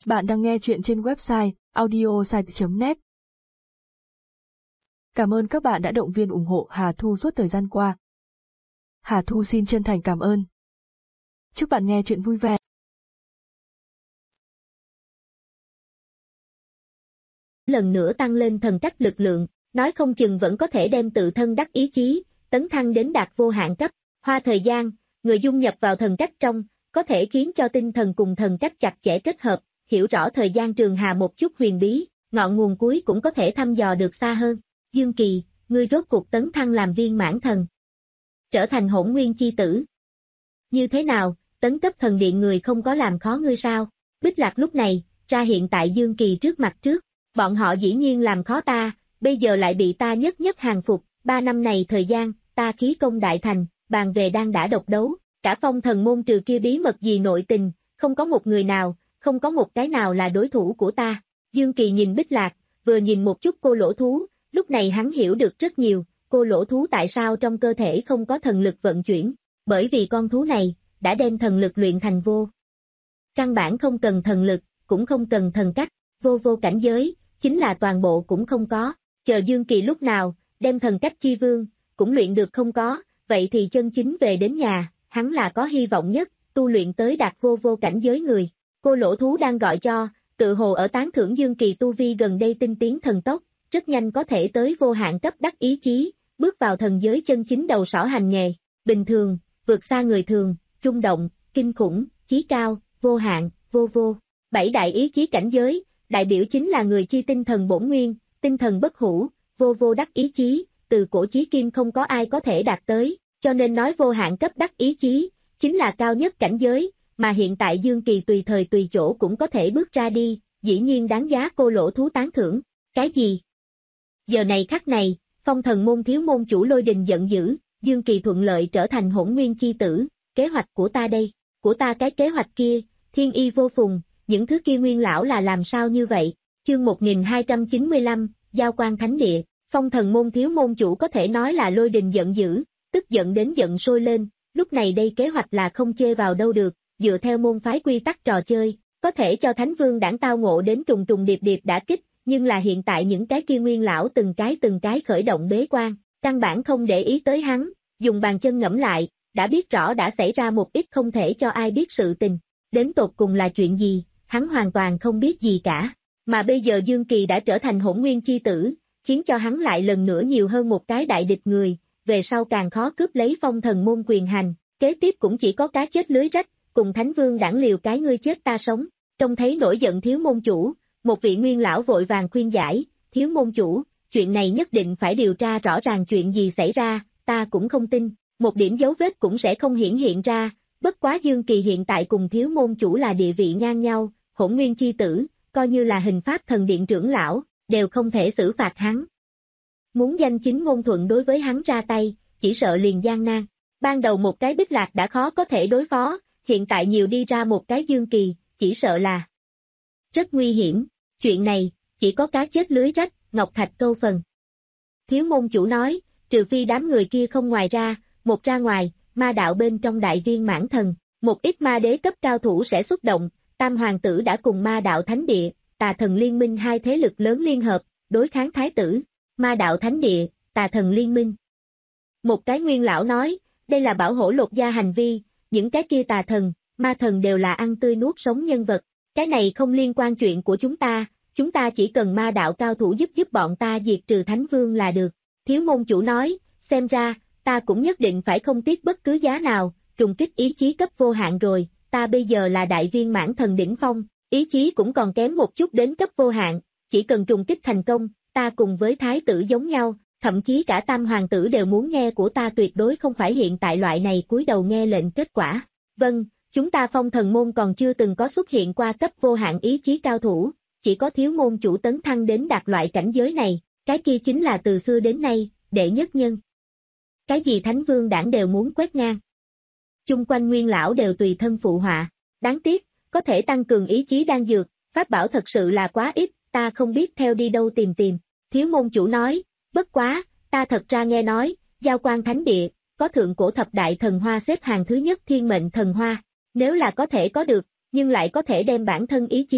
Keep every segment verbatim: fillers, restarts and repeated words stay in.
Bạn đang nghe chuyện trên website audiosite chấm net. Cảm ơn các bạn đã động viên ủng hộ Hà Thu suốt thời gian qua. Hà Thu xin chân thành cảm ơn. Chúc bạn nghe chuyện vui vẻ. Lần nữa tăng lên thần cách lực lượng, nói không chừng vẫn có thể đem tự thân đắc ý chí, tấn thăng đến đạt vô hạn cấp. Hoa thời gian, người dung nhập vào thần cách trong, có thể khiến cho tinh thần cùng thần cách chặt chẽ kết hợp, hiểu rõ thời gian trường hà một chút huyền bí, ngọn nguồn cuối cũng có thể thăm dò được xa hơn. Dương Kỳ, ngươi rốt cuộc tấn thăng làm viên mãn thần, trở thành hỗn nguyên chi tử. Như thế nào, tấn cấp thần điện người không có làm khó ngươi sao? Bích Lạc lúc này, ra hiện tại Dương Kỳ trước mặt trước, bọn họ dĩ nhiên làm khó ta, bây giờ lại bị ta nhất nhất hàng phục, ba năm này thời gian, ta khí công đại thành, bàn về đang đã độc đấu, cả phong thần môn trừ kia bí mật gì nội tình, không có một người nào, không có một cái nào là đối thủ của ta. Dương Kỳ nhìn Bích Lạc, vừa nhìn một chút cô lỗ thú, lúc này hắn hiểu được rất nhiều, cô lỗ thú tại sao trong cơ thể không có thần lực vận chuyển, bởi vì con thú này, đã đem thần lực luyện thành vô. Căn bản không cần thần lực, cũng không cần thần cách, vô vô cảnh giới, chính là toàn bộ cũng không có, chờ Dương Kỳ lúc nào, đem thần cách chi vương, cũng luyện được không có, vậy thì chân chính về đến nhà, hắn là có hy vọng nhất, tu luyện tới đạt vô vô cảnh giới người. Cô lỗ thú đang gọi cho, tự hồ ở tán thưởng Dương Kỳ tu vi gần đây tinh tiến thần tốc, rất nhanh có thể tới vô hạn cấp đắc ý chí, bước vào thần giới chân chính đầu sỏ hành nghề, bình thường, vượt xa người thường, rung động, kinh khủng, chí cao, vô hạn, vô vô. Bảy đại ý chí cảnh giới, đại biểu chính là người chi tinh thần bổn nguyên, tinh thần bất hủ, vô vô đắc ý chí, từ cổ chí kim không có ai có thể đạt tới, cho nên nói vô hạn cấp đắc ý chí, chính là cao nhất cảnh giới, mà hiện tại Dương Kỳ tùy thời tùy chỗ cũng có thể bước ra đi, dĩ nhiên đáng giá cô lỗ thú tán thưởng. Cái gì? Giờ này khắc này, phong thần môn thiếu môn chủ Lôi Đình giận dữ, Dương Kỳ thuận lợi trở thành hỗn nguyên chi tử, kế hoạch của ta đây, của ta cái kế hoạch kia, thiên y vô phùng, những thứ kia nguyên lão là làm sao như vậy? Chương một nghìn hai trăm chín mươi lăm, Giao Quan Thánh Địa, phong thần môn thiếu môn chủ có thể nói là Lôi Đình giận dữ, tức giận đến giận sôi lên, lúc này đây kế hoạch là không chê vào đâu được, dựa theo môn phái quy tắc trò chơi, có thể cho Thánh Vương đảng tao ngộ đến trùng trùng điệp điệp đả kích, nhưng là hiện tại những cái kia nguyên lão từng cái từng cái khởi động bế quan, căn bản không để ý tới hắn, dùng bàn chân ngẫm lại, đã biết rõ đã xảy ra một ít không thể cho ai biết sự tình, đến tột cùng là chuyện gì, hắn hoàn toàn không biết gì cả, mà bây giờ Dương Kỳ đã trở thành hỗn nguyên chi tử, khiến cho hắn lại lần nữa nhiều hơn một cái đại địch người, về sau càng khó cướp lấy phong thần môn quyền hành, kế tiếp cũng chỉ có cá chết lưới rách, cùng Thánh Vương đảng liều cái ngươi chết ta sống, trông thấy nổi giận thiếu môn chủ, một vị nguyên lão vội vàng khuyên giải, thiếu môn chủ, chuyện này nhất định phải điều tra rõ ràng chuyện gì xảy ra, ta cũng không tin, một điểm dấu vết cũng sẽ không hiển hiện ra, bất quá Dương Kỳ hiện tại cùng thiếu môn chủ là địa vị ngang nhau, hỗn nguyên chi tử, coi như là hình pháp thần điện trưởng lão, đều không thể xử phạt hắn. Muốn danh chính ngôn thuận đối với hắn ra tay, chỉ sợ liền gian nan, ban đầu một cái Bích Lạc đã khó có thể đối phó, hiện tại nhiều đi ra một cái Dương Kỳ, chỉ sợ là rất nguy hiểm, chuyện này, chỉ có cá chết lưới rách, ngọc thạch câu phần. Thiếu môn chủ nói, trừ phi đám người kia không ngoài ra, một ra ngoài, ma đạo bên trong đại viên mãn thần, một ít ma đế cấp cao thủ sẽ xuất động, tam hoàng tử đã cùng ma đạo thánh địa, tà thần liên minh hai thế lực lớn liên hợp, đối kháng thái tử, ma đạo thánh địa, tà thần liên minh. Một cái nguyên lão nói, đây là bảo hộ lột da hành vi, những cái kia tà thần, ma thần đều là ăn tươi nuốt sống nhân vật, cái này không liên quan chuyện của chúng ta, chúng ta chỉ cần ma đạo cao thủ giúp giúp bọn ta diệt trừ Thánh Vương là được. Thiếu môn chủ nói, xem ra, ta cũng nhất định phải không tiếc bất cứ giá nào, trùng kích ý chí cấp vô hạn rồi, ta bây giờ là đại viên mãn thần đỉnh phong, ý chí cũng còn kém một chút đến cấp vô hạn, chỉ cần trùng kích thành công, ta cùng với thái tử giống nhau, thậm chí cả tam hoàng tử đều muốn nghe của ta, tuyệt đối không phải hiện tại loại này cúi đầu nghe lệnh kết quả. Vâng, chúng ta phong thần môn còn chưa từng có xuất hiện qua cấp vô hạn ý chí cao thủ, chỉ có thiếu môn chủ tấn thăng đến đạt loại cảnh giới này, cái kia chính là từ xưa đến nay, đệ nhất nhân. Cái gì Thánh Vương đảng đều muốn quét ngang. Chung quanh nguyên lão đều tùy thân phụ họa, đáng tiếc, có thể tăng cường ý chí đan dược, pháp bảo thật sự là quá ít, ta không biết theo đi đâu tìm tìm. Thiếu môn chủ nói, bất quá, ta thật ra nghe nói, Giao Quan Thánh Địa, có thượng cổ thập đại thần hoa xếp hàng thứ nhất thiên mệnh thần hoa, nếu là có thể có được, nhưng lại có thể đem bản thân ý chí,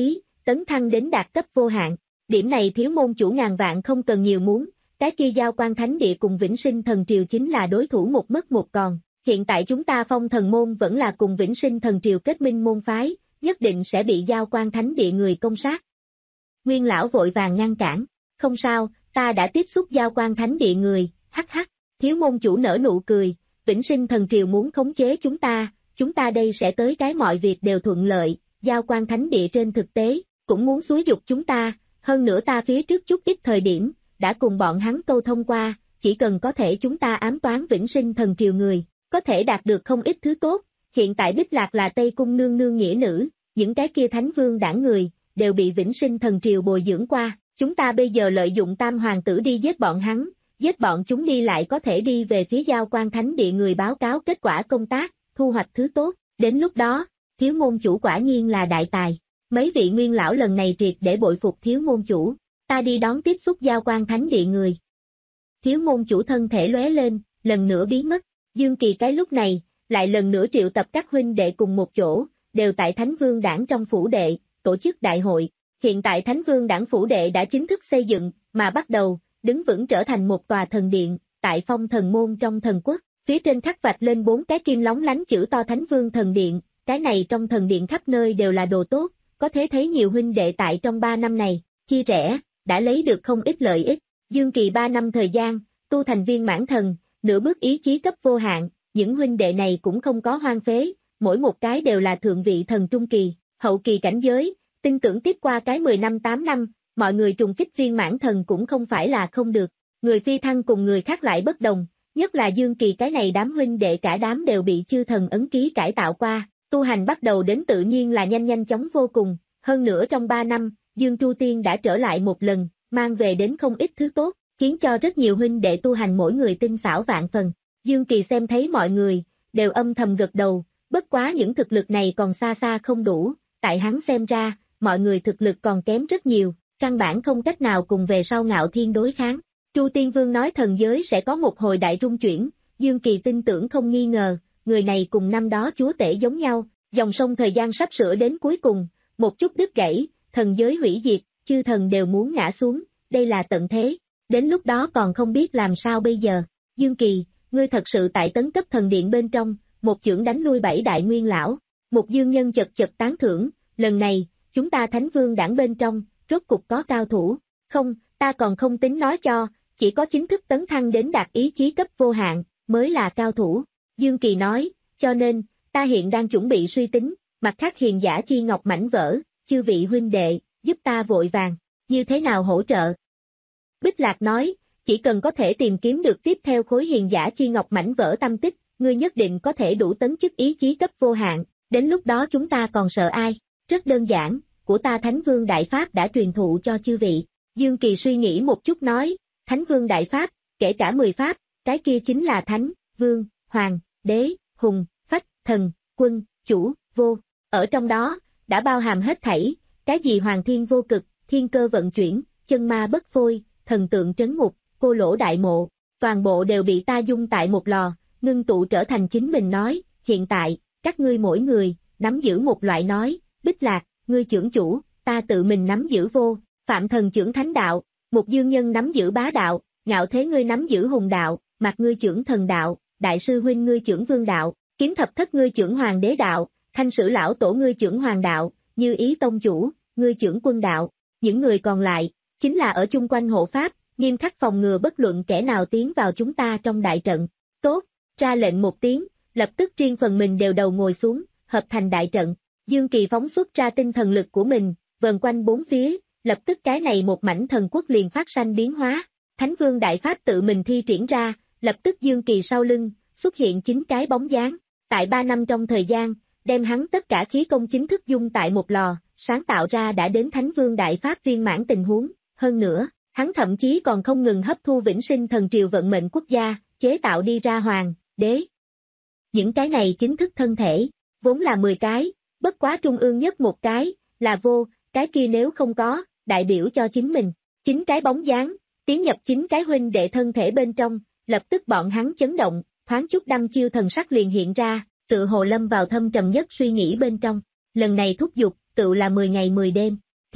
tấn thăng đến đạt cấp vô hạn. Điểm này thiếu môn chủ ngàn vạn không cần nhiều muốn, cái kia Giao Quan Thánh Địa cùng Vĩnh Sinh Thần Triều chính là đối thủ một mất một còn. Hiện tại chúng ta Phong Thần Môn vẫn là cùng Vĩnh Sinh Thần Triều kết minh môn phái, nhất định sẽ bị Giao Quan Thánh Địa người công sát. Nguyên lão vội vàng ngăn cản, không sao, ta đã tiếp xúc Giao Quan Thánh Địa người, hắc hắc, thiếu môn chủ nở nụ cười, Vĩnh Sinh Thần Triều muốn khống chế chúng ta, chúng ta đây sẽ tới cái mọi việc đều thuận lợi, Giao Quan Thánh Địa trên thực tế, cũng muốn xúi dục chúng ta, hơn nữa ta phía trước chút ít thời điểm, đã cùng bọn hắn câu thông qua, chỉ cần có thể chúng ta ám toán Vĩnh Sinh Thần Triều người, có thể đạt được không ít thứ tốt, hiện tại Bích Lạc là Tây Cung nương nương nghĩa nữ, những cái kia Thánh Vương đảng người, đều bị Vĩnh Sinh Thần Triều bồi dưỡng qua, chúng ta bây giờ lợi dụng Tam Hoàng tử đi giết bọn hắn, giết bọn chúng đi lại có thể đi về phía Giao Quan Thánh Địa người báo cáo kết quả công tác, thu hoạch thứ tốt, đến lúc đó, thiếu môn chủ quả nhiên là đại tài, mấy vị nguyên lão lần này triệt để bội phục thiếu môn chủ, ta đi đón tiếp xúc Giao Quan Thánh Địa người. Thiếu môn chủ thân thể lóe lên, lần nữa biến mất, Dương Kỳ cái lúc này, lại lần nữa triệu tập các huynh đệ cùng một chỗ, đều tại Thánh Vương Đảng trong phủ đệ, tổ chức đại hội. Hiện tại Thánh Vương Đảng phủ đệ đã chính thức xây dựng, mà bắt đầu, đứng vững trở thành một tòa thần điện, tại Phong Thần Môn trong thần quốc, phía trên khắc vạch lên bốn cái kim lóng lánh chữ to Thánh Vương Thần Điện, cái này trong thần điện khắp nơi đều là đồ tốt, có thể thấy nhiều huynh đệ tại trong ba năm này, chia rẽ, đã lấy được không ít lợi ích. Dương Kỳ ba năm thời gian, tu thành viên mãn thần, nửa bước ý chí cấp vô hạn, những huynh đệ này cũng không có hoang phế, mỗi một cái đều là thượng vị thần trung kỳ, hậu kỳ cảnh giới, tin tưởng tiếp qua cái mười năm tám năm, mọi người trùng kích viên mãn thần cũng không phải là không được. Người phi thăng cùng người khác lại bất đồng, nhất là Dương Kỳ cái này đám huynh đệ cả đám đều bị chư thần ấn ký cải tạo qua, tu hành bắt đầu đến tự nhiên là nhanh nhanh chóng vô cùng, hơn nữa trong ba năm, Dương Tru Tiên đã trở lại một lần, mang về đến không ít thứ tốt, khiến cho rất nhiều huynh đệ tu hành mỗi người tinh xảo vạn phần. Dương Kỳ xem thấy mọi người, đều âm thầm gật đầu, bất quá những thực lực này còn xa xa không đủ, tại hắn xem ra, mọi người thực lực còn kém rất nhiều, căn bản không cách nào cùng về sau Ngạo Thiên đối kháng. Tru Tiên Vương nói thần giới sẽ có một hồi đại rung chuyển, Dương Kỳ tin tưởng không nghi ngờ, người này cùng năm đó chúa tể giống nhau, dòng sông thời gian sắp sửa đến cuối cùng, một chút đứt gãy, thần giới hủy diệt, chư thần đều muốn ngã xuống, đây là tận thế, đến lúc đó còn không biết làm sao bây giờ. Dương Kỳ, ngươi thật sự tại tấn cấp thần điện bên trong, một chưởng đánh lui bảy đại nguyên lão, một dương nhân chật chật tán thưởng, lần này, chúng ta Thánh Vương Đảng bên trong, rốt cục có cao thủ, không, ta còn không tính nói cho, chỉ có chính thức tấn thăng đến đạt ý chí cấp vô hạn, mới là cao thủ. Dương Kỳ nói, cho nên, ta hiện đang chuẩn bị suy tính, mặt khác hiền giả chi ngọc mảnh vỡ, chư vị huynh đệ, giúp ta vội vàng, như thế nào hỗ trợ? Bích Lạc nói, chỉ cần có thể tìm kiếm được tiếp theo khối hiền giả chi ngọc mảnh vỡ tâm tích, ngươi nhất định có thể đủ tấn chức ý chí cấp vô hạn, đến lúc đó chúng ta còn sợ ai? Rất đơn giản, của ta Thánh Vương Đại Pháp đã truyền thụ cho chư vị. Dương Kỳ suy nghĩ một chút nói, Thánh Vương Đại Pháp, kể cả mười Pháp, cái kia chính là Thánh, Vương, Hoàng, Đế, Hùng, Phách, Thần, Quân, Chủ, Vô. Ở trong đó, đã bao hàm hết thảy, cái gì Hoàng Thiên vô cực, thiên cơ vận chuyển, chân ma bất phôi, thần tượng trấn ngục, cô lỗ đại mộ, toàn bộ đều bị ta dung tại một lò, ngưng tụ trở thành chính mình nói, hiện tại, các ngươi mỗi người, nắm giữ một loại nói, Bích Lạc, ngươi trưởng chủ, ta tự mình nắm giữ vô, Phạm Thần trưởng thánh đạo, một dương nhân nắm giữ bá đạo, Ngạo Thế ngươi nắm giữ hùng đạo, Mạc ngươi trưởng thần đạo, Đại sư huynh ngươi trưởng vương đạo, Kiếm Thập Thất ngươi trưởng hoàng đế đạo, Thanh Sử lão tổ ngươi trưởng hoàng đạo, Như Ý tông chủ, ngươi trưởng quân đạo, những người còn lại, chính là ở chung quanh hộ pháp, nghiêm khắc phòng ngừa bất luận kẻ nào tiến vào chúng ta trong đại trận. Tốt, ra lệnh một tiếng, lập tức riêng phần mình đều đầu ngồi xuống, hợp thành đại trận. Dương Kỳ phóng xuất ra tinh thần lực của mình, vần quanh bốn phía, lập tức cái này một mảnh thần quốc liền phát sanh biến hóa. Thánh Vương Đại Pháp tự mình thi triển ra, lập tức Dương Kỳ sau lưng, xuất hiện chín cái bóng dáng. Tại ba năm trong thời gian, đem hắn tất cả khí công chính thức dung tại một lò, sáng tạo ra đã đến Thánh Vương Đại Pháp viên mãn tình huống. Hơn nữa, hắn thậm chí còn không ngừng hấp thu Vĩnh Sinh Thần Triều vận mệnh quốc gia, chế tạo đi ra hoàng, đế. Những cái này chính thức thân thể, vốn là mười cái, bất quá trung ương nhất một cái, là vô, cái kia nếu không có, đại biểu cho chính mình. Chín cái bóng dáng, tiến nhập chín cái huynh đệ thân thể bên trong, lập tức bọn hắn chấn động, thoáng chút đăm chiêu thần sắc liền hiện ra, tự hồ lâm vào thâm trầm nhất suy nghĩ bên trong. Lần này thúc giục, tự là mười ngày mười đêm.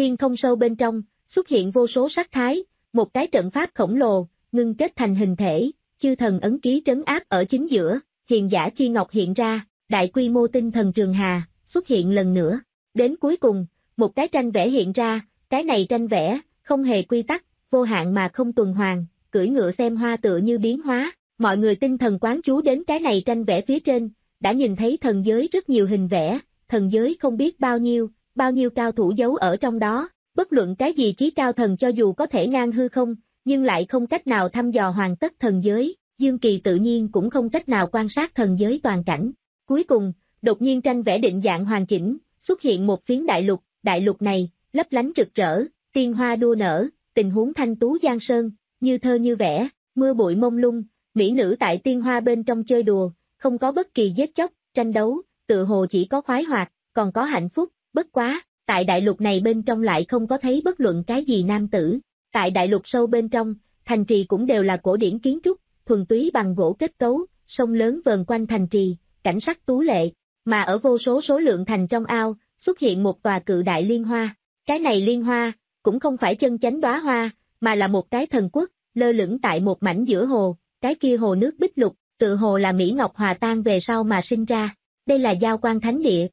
Thiên không sâu bên trong, xuất hiện vô số sắc thái, một cái trận pháp khổng lồ, ngưng kết thành hình thể, chư thần ấn ký trấn áp ở chính giữa, hiền giả chi ngọc hiện ra, đại quy mô tinh thần trường hà, xuất hiện lần nữa. Đến cuối cùng, một cái tranh vẽ hiện ra, cái này tranh vẽ, không hề quy tắc, vô hạn mà không tuần hoàn, cưỡi ngựa xem hoa tựa như biến hóa, mọi người tinh thần quán chú đến cái này tranh vẽ phía trên, đã nhìn thấy thần giới rất nhiều hình vẽ, thần giới không biết bao nhiêu, bao nhiêu cao thủ giấu ở trong đó, bất luận cái gì chí cao thần cho dù có thể ngang hư không, nhưng lại không cách nào thăm dò hoàn tất thần giới, Dương Kỳ tự nhiên cũng không cách nào quan sát thần giới toàn cảnh. Cuối cùng, đột nhiên tranh vẽ định dạng hoàn chỉnh, xuất hiện một phiến đại lục, đại lục này, lấp lánh rực rỡ, tiên hoa đua nở, tình huống thanh tú giang sơn, như thơ như vẽ, mưa bụi mông lung, mỹ nữ tại tiên hoa bên trong chơi đùa, không có bất kỳ giết chóc, tranh đấu, tự hồ chỉ có khoái hoạt, còn có hạnh phúc, bất quá, tại đại lục này bên trong lại không có thấy bất luận cái gì nam tử. Tại đại lục sâu bên trong, thành trì cũng đều là cổ điển kiến trúc, thuần túy bằng gỗ kết cấu, sông lớn vờn quanh thành trì, cảnh sắc tú lệ, mà ở vô số số lượng thành trong ao, xuất hiện một tòa cự đại liên hoa. Cái này liên hoa, cũng không phải chân chánh đóa hoa, mà là một cái thần quốc, lơ lửng tại một mảnh giữa hồ, cái kia hồ nước bích lục, tự hồ là Mỹ Ngọc hòa tan về sau mà sinh ra. Đây là Giao Quang Thánh Địa.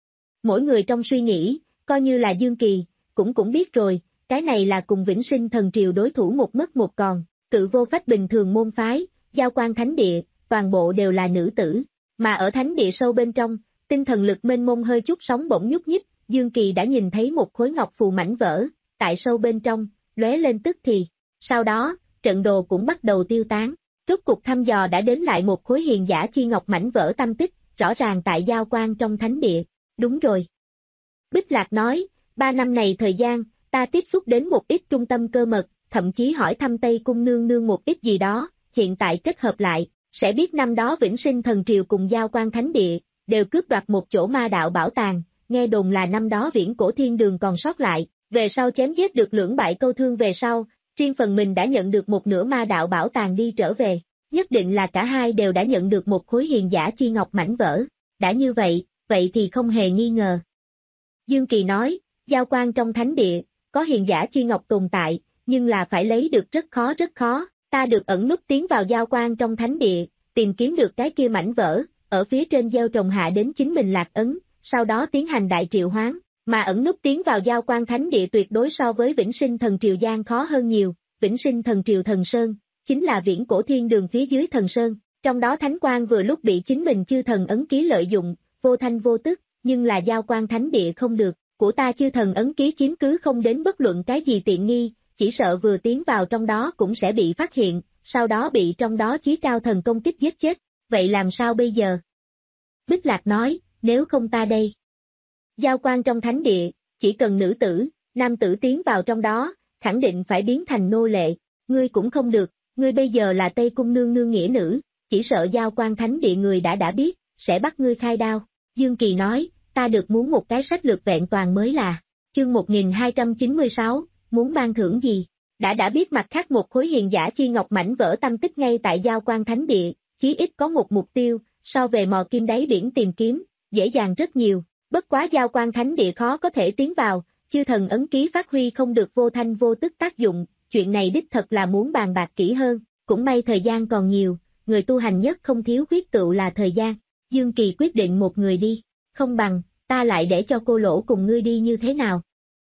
Mỗi người trong suy nghĩ, coi như là Dương Kỳ, cũng cũng biết rồi, cái này là cùng Vĩnh Sinh Thần Triều đối thủ một mất một còn, cự vô phách bình thường môn phái, Giao Quang Thánh Địa, toàn bộ đều là nữ tử, mà ở Thánh Địa sâu bên trong, tinh thần lực mênh mông hơi chút sóng bỗng nhúc nhích, Dương Kỳ đã nhìn thấy một khối ngọc phù mảnh vỡ, tại sâu bên trong, lóe lên tức thì, sau đó, trận đồ cũng bắt đầu tiêu tán, rốt cục thăm dò đã đến lại một khối hiền giả chi ngọc mảnh vỡ tâm tích, rõ ràng tại Giao Quang trong Thánh Địa, đúng rồi. Bích Lạc nói, ba năm này thời gian, ta tiếp xúc đến một ít trung tâm cơ mật, thậm chí hỏi thăm Tây Cung nương nương một ít gì đó, hiện tại kết hợp lại, sẽ biết năm đó Vĩnh Sinh Thần Triều cùng Giao Quang Thánh Địa, đều cướp đoạt một chỗ ma đạo bảo tàng, nghe đồn là năm đó Viễn Cổ Thiên Đường còn sót lại, về sau chém giết được lưỡng bại câu thương về sau, riêng phần mình đã nhận được một nửa ma đạo bảo tàng đi trở về, nhất định là cả hai đều đã nhận được một khối hiền giả chi ngọc mảnh vỡ, đã như vậy, vậy thì không hề nghi ngờ. Dương Kỳ nói, Giao Quang trong Thánh Địa, có hiền giả chi ngọc tồn tại, nhưng là phải lấy được rất khó rất khó, ta được ẩn núp tiến vào Giao Quang trong Thánh Địa, tìm kiếm được cái kia mảnh vỡ, ở phía trên gieo trồng hạ đến chính mình lạc ấn, sau đó tiến hành đại triệu hoán, mà ẩn núp tiến vào Giao Quang Thánh Địa tuyệt đối so với Vĩnh Sinh Thần Triều gian khó hơn nhiều, Vĩnh Sinh Thần Triều Thần Sơn, chính là Viễn Cổ Thiên Đường phía dưới Thần Sơn, trong đó Thánh Quang vừa lúc bị chính mình chư thần ấn ký lợi dụng, vô thanh vô tức, nhưng là Giao Quang Thánh Địa không được, của ta chư thần ấn ký chiếm cứ không đến bất luận cái gì tiện nghi, chỉ sợ vừa tiến vào trong đó cũng sẽ bị phát hiện, sau đó bị trong đó chí cao thần công kích giết chết, vậy làm sao bây giờ? Bích Lạc nói, nếu không ta đây. Giao Quang trong Thánh Địa, chỉ cần nữ tử, nam tử tiến vào trong đó, khẳng định phải biến thành nô lệ, ngươi cũng không được, ngươi bây giờ là Tây Cung nương nương nghĩa nữ, chỉ sợ Giao Quang Thánh Địa người đã đã biết, sẽ bắt ngươi khai đao. Dương Kỳ nói, ta được muốn một cái sách lược vẹn toàn mới là, chương một nghìn hai trăm chín mươi sáu, muốn ban thưởng gì? Đã đã biết mặt khác một khối hiền giả chi ngọc mảnh vỡ tâm tích ngay tại Giao Quang Thánh Địa, chí ít có một mục tiêu, so về mò kim đáy biển tìm kiếm, dễ dàng rất nhiều, bất quá Giao Quang Thánh Địa khó có thể tiến vào, chư thần ấn ký phát huy không được vô thanh vô tức tác dụng, chuyện này đích thật là muốn bàn bạc kỹ hơn, cũng may thời gian còn nhiều, người tu hành nhất không thiếu quyết tựu là thời gian, Dương Kỳ quyết định một người đi, không bằng, ta lại để cho cô lỗ cùng ngươi đi như thế nào?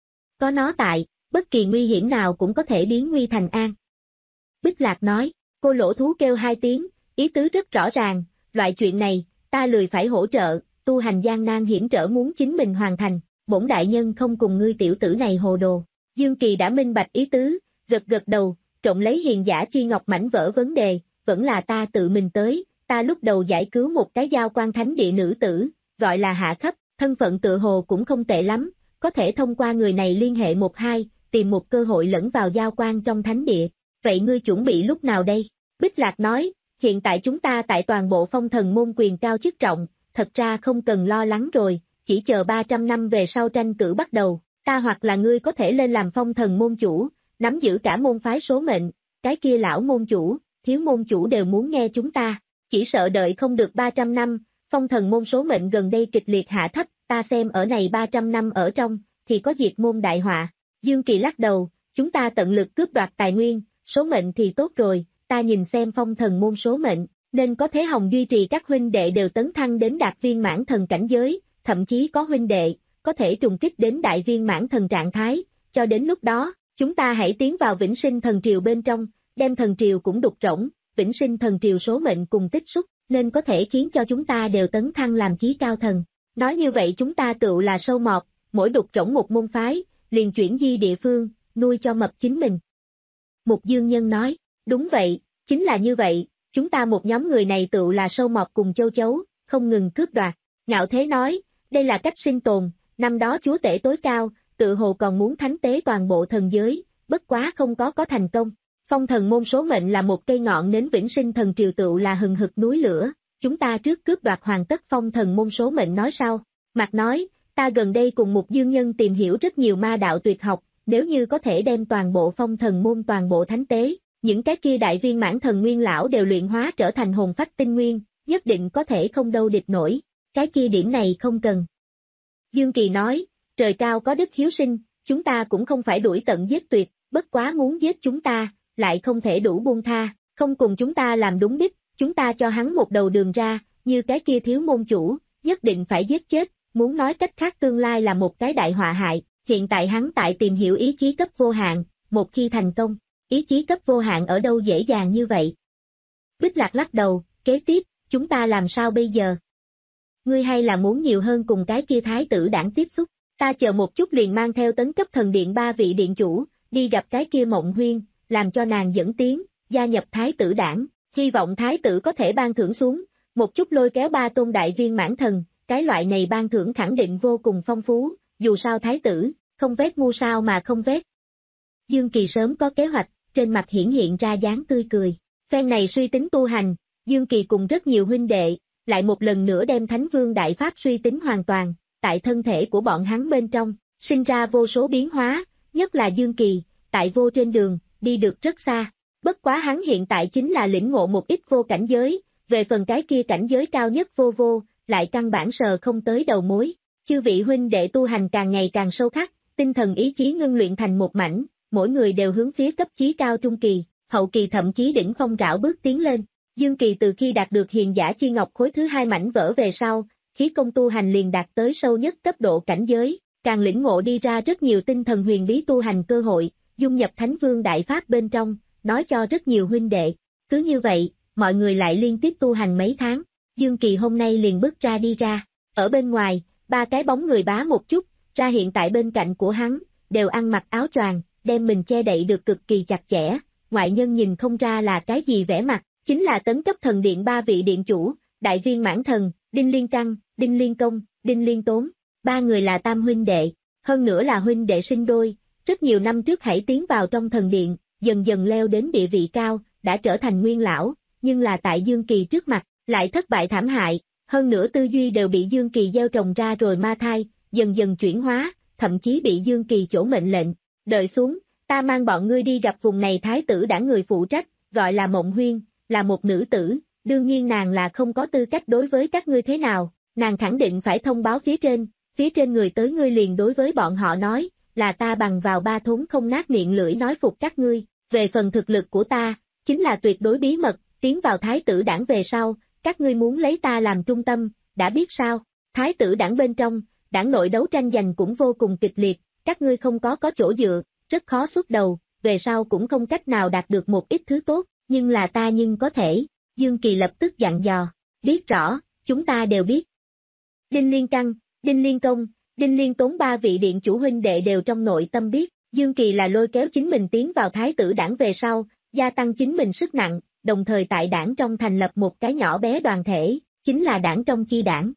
Có nó tại, bất kỳ nguy hiểm nào cũng có thể biến nguy thành an. Bích Lạc nói, cô lỗ thú kêu hai tiếng, ý tứ rất rõ ràng, loại chuyện này, ta lười phải hỗ trợ, tu hành gian nan hiểm trở muốn chính mình hoàn thành, bổn đại nhân không cùng ngươi tiểu tử này hồ đồ. Dương Kỳ đã minh bạch ý tứ, gật gật đầu, trộn lấy hiền giả chi ngọc mảnh vỡ vấn đề, vẫn là ta tự mình tới, ta lúc đầu giải cứu một cái Giao Quang Thánh Địa nữ tử, gọi là Hạ Khấp, thân phận tự hồ cũng không tệ lắm, có thể thông qua người này liên hệ một hai, tìm một cơ hội lẫn vào Giao Quang trong Thánh Địa. Vậy ngươi chuẩn bị lúc nào đây? Bích Lạc nói, hiện tại chúng ta tại toàn bộ phong thần môn quyền cao chức trọng, thật ra không cần lo lắng rồi, chỉ chờ ba trăm năm về sau tranh cử bắt đầu, ta hoặc là ngươi có thể lên làm phong thần môn chủ, nắm giữ cả môn phái số mệnh, cái kia lão môn chủ, thiếu môn chủ đều muốn nghe chúng ta, chỉ sợ đợi không được ba trăm năm, phong thần môn số mệnh gần đây kịch liệt hạ thấp, ta xem ở này ba trăm năm ở trong, thì có diệt môn đại họa. Dương Kỳ lắc đầu, chúng ta tận lực cướp đoạt tài nguyên, số mệnh thì tốt rồi, ta nhìn xem phong thần môn số mệnh, nên có Thế Hồng duy trì các huynh đệ đều tấn thăng đến đạt viên mãn thần cảnh giới, thậm chí có huynh đệ, có thể trùng kích đến đại viên mãn thần trạng thái, cho đến lúc đó, chúng ta hãy tiến vào vĩnh sinh thần triều bên trong, đem thần triều cũng đục rỗng, vĩnh sinh thần triều số mệnh cùng tích xúc, nên có thể khiến cho chúng ta đều tấn thăng làm chí cao thần. Nói như vậy chúng ta tựu là sâu mọt, mỗi đục rỗng một môn phái, liền chuyển di địa phương, nuôi cho mập chính mình. Mục Dương Nhân nói, đúng vậy, chính là như vậy, chúng ta một nhóm người này tựu là sâu mọt cùng châu chấu, không ngừng cướp đoạt. Ngạo Thế nói, đây là cách sinh tồn, năm đó chúa tể tối cao, tự hồ còn muốn thánh tế toàn bộ thần giới, bất quá không có có thành công. Phong thần môn số mệnh là một cây ngọn nến vĩnh sinh thần triều tựu là hừng hực núi lửa, chúng ta trước cướp đoạt hoàn tất phong thần môn số mệnh nói sau. Mạc nói, ta gần đây cùng Mục Dương Nhân tìm hiểu rất nhiều ma đạo tuyệt học, nếu như có thể đem toàn bộ phong thần môn toàn bộ thánh tế, những cái kia đại viên mãn thần nguyên lão đều luyện hóa trở thành hồn phách tinh nguyên, nhất định có thể không đâu địch nổi, cái kia điểm này không cần. Dương Kỳ nói, trời cao có đức hiếu sinh, chúng ta cũng không phải đuổi tận giết tuyệt, bất quá muốn giết chúng ta, lại không thể đủ buông tha, không cùng chúng ta làm đúng đích, chúng ta cho hắn một đầu đường ra, như cái kia thiếu môn chủ, nhất định phải giết chết, muốn nói cách khác tương lai là một cái đại họa hại, hiện tại hắn tại tìm hiểu ý chí cấp vô hạn, một khi thành công, ý chí cấp vô hạn ở đâu dễ dàng như vậy. Bích Lạc lắc đầu, kế tiếp, chúng ta làm sao bây giờ? Ngươi hay là muốn nhiều hơn cùng cái kia thái tử đảng tiếp xúc, ta chờ một chút liền mang theo tấn cấp thần điện ba vị điện chủ, đi gặp cái kia Mộng Huyên, làm cho nàng dẫn tiếng, gia nhập thái tử đảng, hy vọng thái tử có thể ban thưởng xuống, một chút lôi kéo ba tôn đại viên mãn thần, cái loại này ban thưởng khẳng định vô cùng phong phú, dù sao thái tử, không vét ngu sao mà không vét. Dương Kỳ sớm có kế hoạch, trên mặt hiển hiện ra dáng tươi cười, phen này suy tính tu hành, Dương Kỳ cùng rất nhiều huynh đệ, lại một lần nữa đem Thánh Vương Đại Pháp suy tính hoàn toàn, tại thân thể của bọn hắn bên trong, sinh ra vô số biến hóa, nhất là Dương Kỳ, tại vô trên đường, đi được rất xa. Bất quá hắn hiện tại chính là lĩnh ngộ một ít vô cảnh giới, về phần cái kia cảnh giới cao nhất vô vô, lại căn bản sờ không tới đầu mối. Chư vị huynh đệ tu hành càng ngày càng sâu khắc, tinh thần ý chí ngưng luyện thành một mảnh, mỗi người đều hướng phía cấp chí cao trung kỳ, hậu kỳ thậm chí đỉnh phong rảo bước tiến lên. Dương Kỳ từ khi đạt được hiền giả chi ngọc khối thứ hai mảnh vỡ về sau, khí công tu hành liền đạt tới sâu nhất cấp độ cảnh giới, càng lĩnh ngộ đi ra rất nhiều tinh thần huyền bí tu hành cơ hội, dung nhập Thánh Vương Đại Pháp bên trong, nói cho rất nhiều huynh đệ. Cứ như vậy, mọi người lại liên tiếp tu hành mấy tháng, Dương Kỳ hôm nay liền bước ra đi ra, ở bên ngoài, ba cái bóng người bá một chút, ra hiện tại bên cạnh của hắn, đều ăn mặc áo choàng, đem mình che đậy được cực kỳ chặt chẽ, ngoại nhân nhìn không ra là cái gì vẻ mặt, chính là tấn cấp thần điện ba vị điện chủ, đại viên mãn thần, Đinh Liên Căng, Đinh Liên Công, Đinh Liên Tốn, ba người là tam huynh đệ, hơn nữa là huynh đệ sinh đôi, rất nhiều năm trước hãy tiến vào trong thần điện, dần dần leo đến địa vị cao, đã trở thành nguyên lão, nhưng là tại Dương Kỳ trước mặt, lại thất bại thảm hại, hơn nữa tư duy đều bị Dương Kỳ gieo trồng ra rồi ma thai, dần dần chuyển hóa, thậm chí bị Dương Kỳ chỗ mệnh lệnh, đợi xuống, ta mang bọn ngươi đi gặp vùng này thái tử đã người phụ trách, gọi là Mộng Huyên, là một nữ tử, đương nhiên nàng là không có tư cách đối với các ngươi thế nào, nàng khẳng định phải thông báo phía trên, phía trên người tới ngươi liền đối với bọn họ nói, là ta bằng vào ba thốn không nát miệng lưỡi nói phục các ngươi, về phần thực lực của ta, chính là tuyệt đối bí mật, tiến vào thái tử đảng về sau, các ngươi muốn lấy ta làm trung tâm, đã biết sao, thái tử đảng bên trong, đảng nội đấu tranh giành cũng vô cùng kịch liệt, các ngươi không có có chỗ dựa, rất khó xuất đầu, về sau cũng không cách nào đạt được một ít thứ tốt, nhưng là ta nhưng có thể, Dương Kỳ lập tức dặn dò, biết rõ, chúng ta đều biết. Đinh Liên Căng, Đinh Liên Công, Đinh Liên Tốn ba vị điện chủ huynh đệ đều trong nội tâm biết, Dương Kỳ là lôi kéo chính mình tiến vào thái tử đảng về sau, gia tăng chính mình sức nặng, đồng thời tại đảng trong thành lập một cái nhỏ bé đoàn thể, chính là đảng trong chi đảng.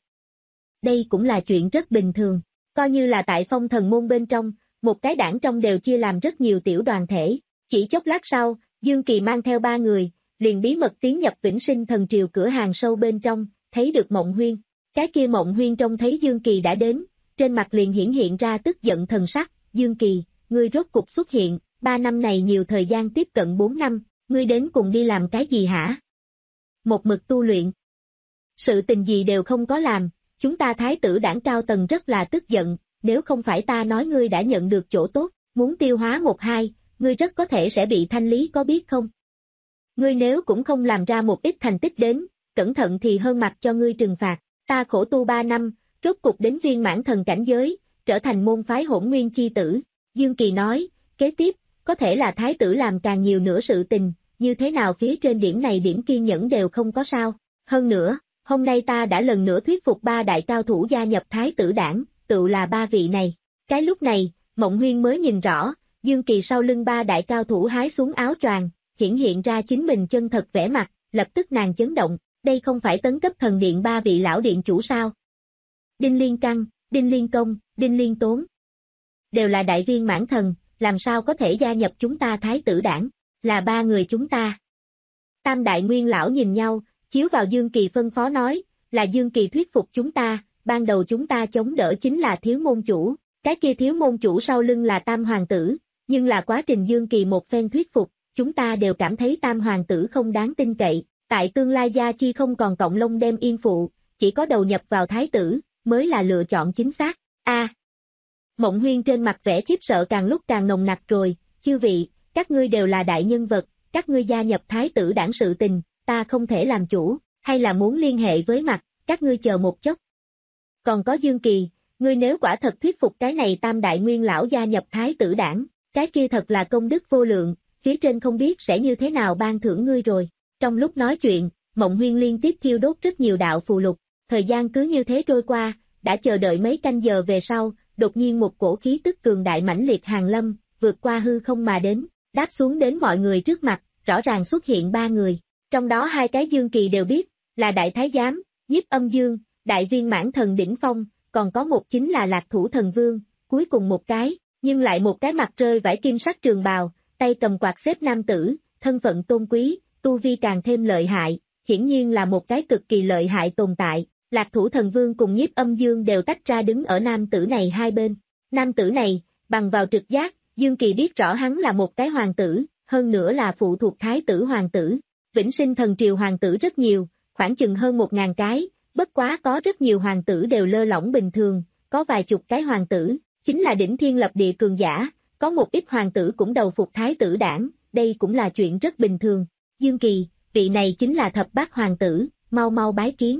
Đây cũng là chuyện rất bình thường, coi như là tại phong thần môn bên trong, một cái đảng trong đều chia làm rất nhiều tiểu đoàn thể, chỉ chốc lát sau, Dương Kỳ mang theo ba người, liền bí mật tiến nhập Vĩnh Sinh Thần Triều cửa hàng sâu bên trong, thấy được Mộng Huyên, cái kia Mộng Huyên trông thấy Dương Kỳ đã đến, trên mặt liền hiển hiện ra tức giận thần sắc, Dương Kỳ, ngươi rốt cục xuất hiện, ba năm này nhiều thời gian tiếp cận bốn năm, ngươi đến cùng đi làm cái gì hả? Một mực tu luyện. Sự tình gì đều không có làm, chúng ta thái tử đảng cao tầng rất là tức giận, nếu không phải ta nói ngươi đã nhận được chỗ tốt, muốn tiêu hóa một hai, ngươi rất có thể sẽ bị thanh lý có biết không? Ngươi nếu cũng không làm ra một ít thành tích đến, cẩn thận thì hơn mặt cho ngươi trừng phạt, ta khổ tu ba năm, rốt cục đến viên mãn thần cảnh giới, trở thành môn phái Hỗn Nguyên chi tử. Dương Kỳ nói, kế tiếp, có thể là thái tử làm càng nhiều nữa sự tình, như thế nào phía trên điểm này điểm kiên nhẫn đều không có sao. Hơn nữa, hôm nay ta đã lần nữa thuyết phục ba đại cao thủ gia nhập thái tử đảng, tự là ba vị này. Cái lúc này, Mộng Huyên mới nhìn rõ, Dương Kỳ sau lưng ba đại cao thủ hái xuống áo choàng, hiển hiện ra chính mình chân thật vẻ mặt, lập tức nàng chấn động, đây không phải tấn cấp thần điện ba vị lão điện chủ sao? Đinh Liên Căn, Đinh Liên Công, Đinh Liên Tốn. Đều là đại viên mãn thần, làm sao có thể gia nhập chúng ta thái tử đảng, là ba người chúng ta. Tam đại nguyên lão nhìn nhau, chiếu vào Dương Kỳ phân phó nói, là Dương Kỳ thuyết phục chúng ta, ban đầu chúng ta chống đỡ chính là thiếu môn chủ, cái kia thiếu môn chủ sau lưng là tam hoàng tử, nhưng là quá trình Dương Kỳ một phen thuyết phục, chúng ta đều cảm thấy tam hoàng tử không đáng tin cậy, tại tương lai gia chi không còn cộng lông đem yên phụ, chỉ có đầu nhập vào thái tử, mới là lựa chọn chính xác. A. À, Mộng Huyên trên mặt vẻ khiếp sợ càng lúc càng nồng nặc rồi, chư vị, các ngươi đều là đại nhân vật, các ngươi gia nhập thái tử đảng sự tình, ta không thể làm chủ, hay là muốn liên hệ với mặt, các ngươi chờ một chốc. Còn có Dương Kỳ, ngươi nếu quả thật thuyết phục cái này tam đại nguyên lão gia nhập thái tử đảng, cái kia thật là công đức vô lượng, phía trên không biết sẽ như thế nào ban thưởng ngươi rồi. Trong lúc nói chuyện, Mộng Huyên liên tiếp thiêu đốt rất nhiều đạo phù lục, thời gian cứ như thế trôi qua, đã chờ đợi mấy canh giờ về sau, đột nhiên một cổ khí tức cường đại mãnh liệt hàng lâm, vượt qua hư không mà đến, đáp xuống đến mọi người trước mặt, rõ ràng xuất hiện ba người, trong đó hai cái Dương Kỳ đều biết, là Đại Thái Giám, Nhiếp Âm Dương, Đại Viên Mãn Thần Đỉnh Phong, còn có một chính là Lạc Thủ Thần Vương, cuối cùng một cái, nhưng lại một cái mặt rơi vải kim sắc trường bào, tay cầm quạt xếp nam tử, thân phận tôn quý, tu vi càng thêm lợi hại, hiển nhiên là một cái cực kỳ lợi hại tồn tại. Lạc Thủ Thần Vương cùng Nhiếp Âm Dương đều tách ra đứng ở nam tử này hai bên. Nam tử này, bằng vào trực giác, Dương Kỳ biết rõ hắn là một cái hoàng tử, hơn nữa là phụ thuộc thái tử hoàng tử. Vĩnh Sinh Thần Triều hoàng tử rất nhiều, khoảng chừng hơn một ngàn cái, bất quá có rất nhiều hoàng tử đều lơ lỏng bình thường, có vài chục cái hoàng tử, chính là đỉnh thiên lập địa cường giả, có một ít hoàng tử cũng đầu phục thái tử đảng, đây cũng là chuyện rất bình thường. Dương Kỳ, vị này chính là thập bát hoàng tử, mau mau bái kiến.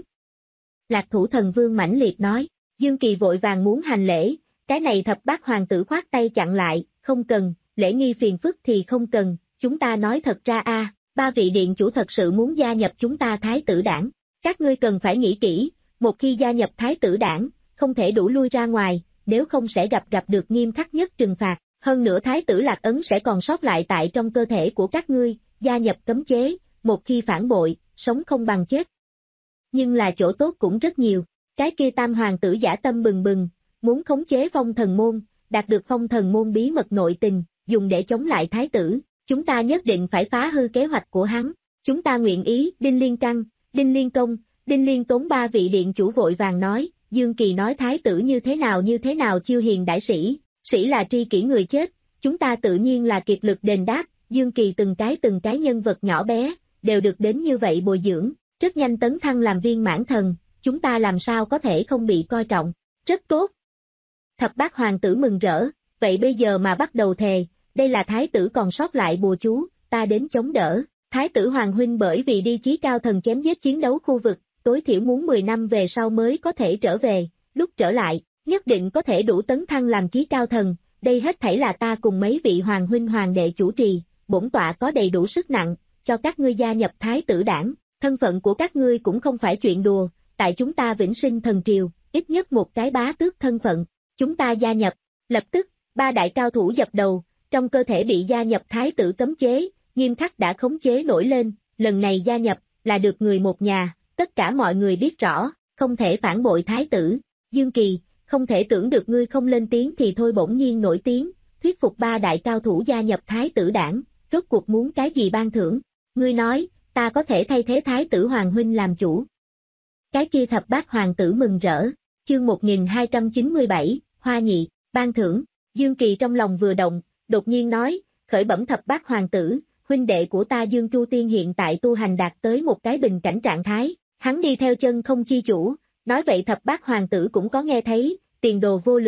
Lạc Thủ Thần Vương mãnh liệt nói, Dương Kỳ vội vàng muốn hành lễ, cái này thập bát hoàng tử khoát tay chặn lại, không cần, lễ nghi phiền phức thì không cần, chúng ta nói thật ra a, ba vị điện chủ thật sự muốn gia nhập chúng ta thái tử đảng, các ngươi cần phải nghĩ kỹ, một khi gia nhập thái tử đảng, không thể đủ lui ra ngoài, nếu không sẽ gặp gặp được nghiêm khắc nhất trừng phạt, hơn nữa thái tử lạc ấn sẽ còn sót lại tại trong cơ thể của các ngươi, gia nhập cấm chế, một khi phản bội, sống không bằng chết. Nhưng là chỗ tốt cũng rất nhiều, cái kia tam hoàng tử giả tâm bừng bừng, muốn khống chế phong thần môn, đạt được phong thần môn bí mật nội tình, dùng để chống lại thái tử, chúng ta nhất định phải phá hư kế hoạch của hắn, chúng ta nguyện ý. Đinh Liên Căn, Đinh Liên Công, Đinh Liên Tốn ba vị điện chủ vội vàng nói, Dương Kỳ nói thái tử như thế nào như thế nào chiêu hiền đại sĩ, sĩ là tri kỷ người chết, chúng ta tự nhiên là kiệt lực đền đáp. Dương Kỳ từng cái từng cái nhân vật nhỏ bé, đều được đến như vậy bồi dưỡng, rất nhanh tấn thăng làm viên mãn thần, chúng ta làm sao có thể không bị coi trọng, rất tốt. Thập bát hoàng tử mừng rỡ, vậy bây giờ mà bắt đầu thề, đây là thái tử còn sót lại bùa chú, ta đến chống đỡ. Thái tử Hoàng huynh bởi vì đi chí cao thần chém giết chiến đấu khu vực, tối thiểu muốn mười năm về sau mới có thể trở về, lúc trở lại, nhất định có thể đủ tấn thăng làm chí cao thần, đây hết thảy là ta cùng mấy vị hoàng huynh hoàng đệ chủ trì, bổn tọa có đầy đủ sức nặng, cho các ngươi gia nhập thái tử đảng, thân phận của các ngươi cũng không phải chuyện đùa, tại chúng ta Vĩnh Sinh Thần Triều, ít nhất một cái bá tước thân phận, chúng ta gia nhập, lập tức, ba đại cao thủ dập đầu, trong cơ thể bị gia nhập thái tử cấm chế, nghiêm khắc đã khống chế nổi lên, lần này gia nhập, là được người một nhà, tất cả mọi người biết rõ, không thể phản bội thái tử. Dương Kỳ, không thể tưởng được ngươi không lên tiếng thì thôi bỗng nhiên nổi tiếng, thuyết phục ba đại cao thủ gia nhập thái tử đảng, rốt cuộc muốn cái gì ban thưởng, ngươi nói, ta có thể thay thế thái tử hoàng huynh làm chủ. Cái kia thập bát hoàng tử mừng rỡ, chương một nghìn hai trăm chín mươi bảy, Hoa Nhị, ban thưởng, Dương Kỳ trong lòng vừa động, đột nhiên nói, khởi bẩm thập bát hoàng tử, huynh đệ của ta Dương Tru Tiên hiện tại tu hành đạt tới một cái bình cảnh trạng thái, hắn đi theo chân không chi chủ, nói vậy thập bát hoàng tử cũng có nghe thấy, tiền đồ vô lượng,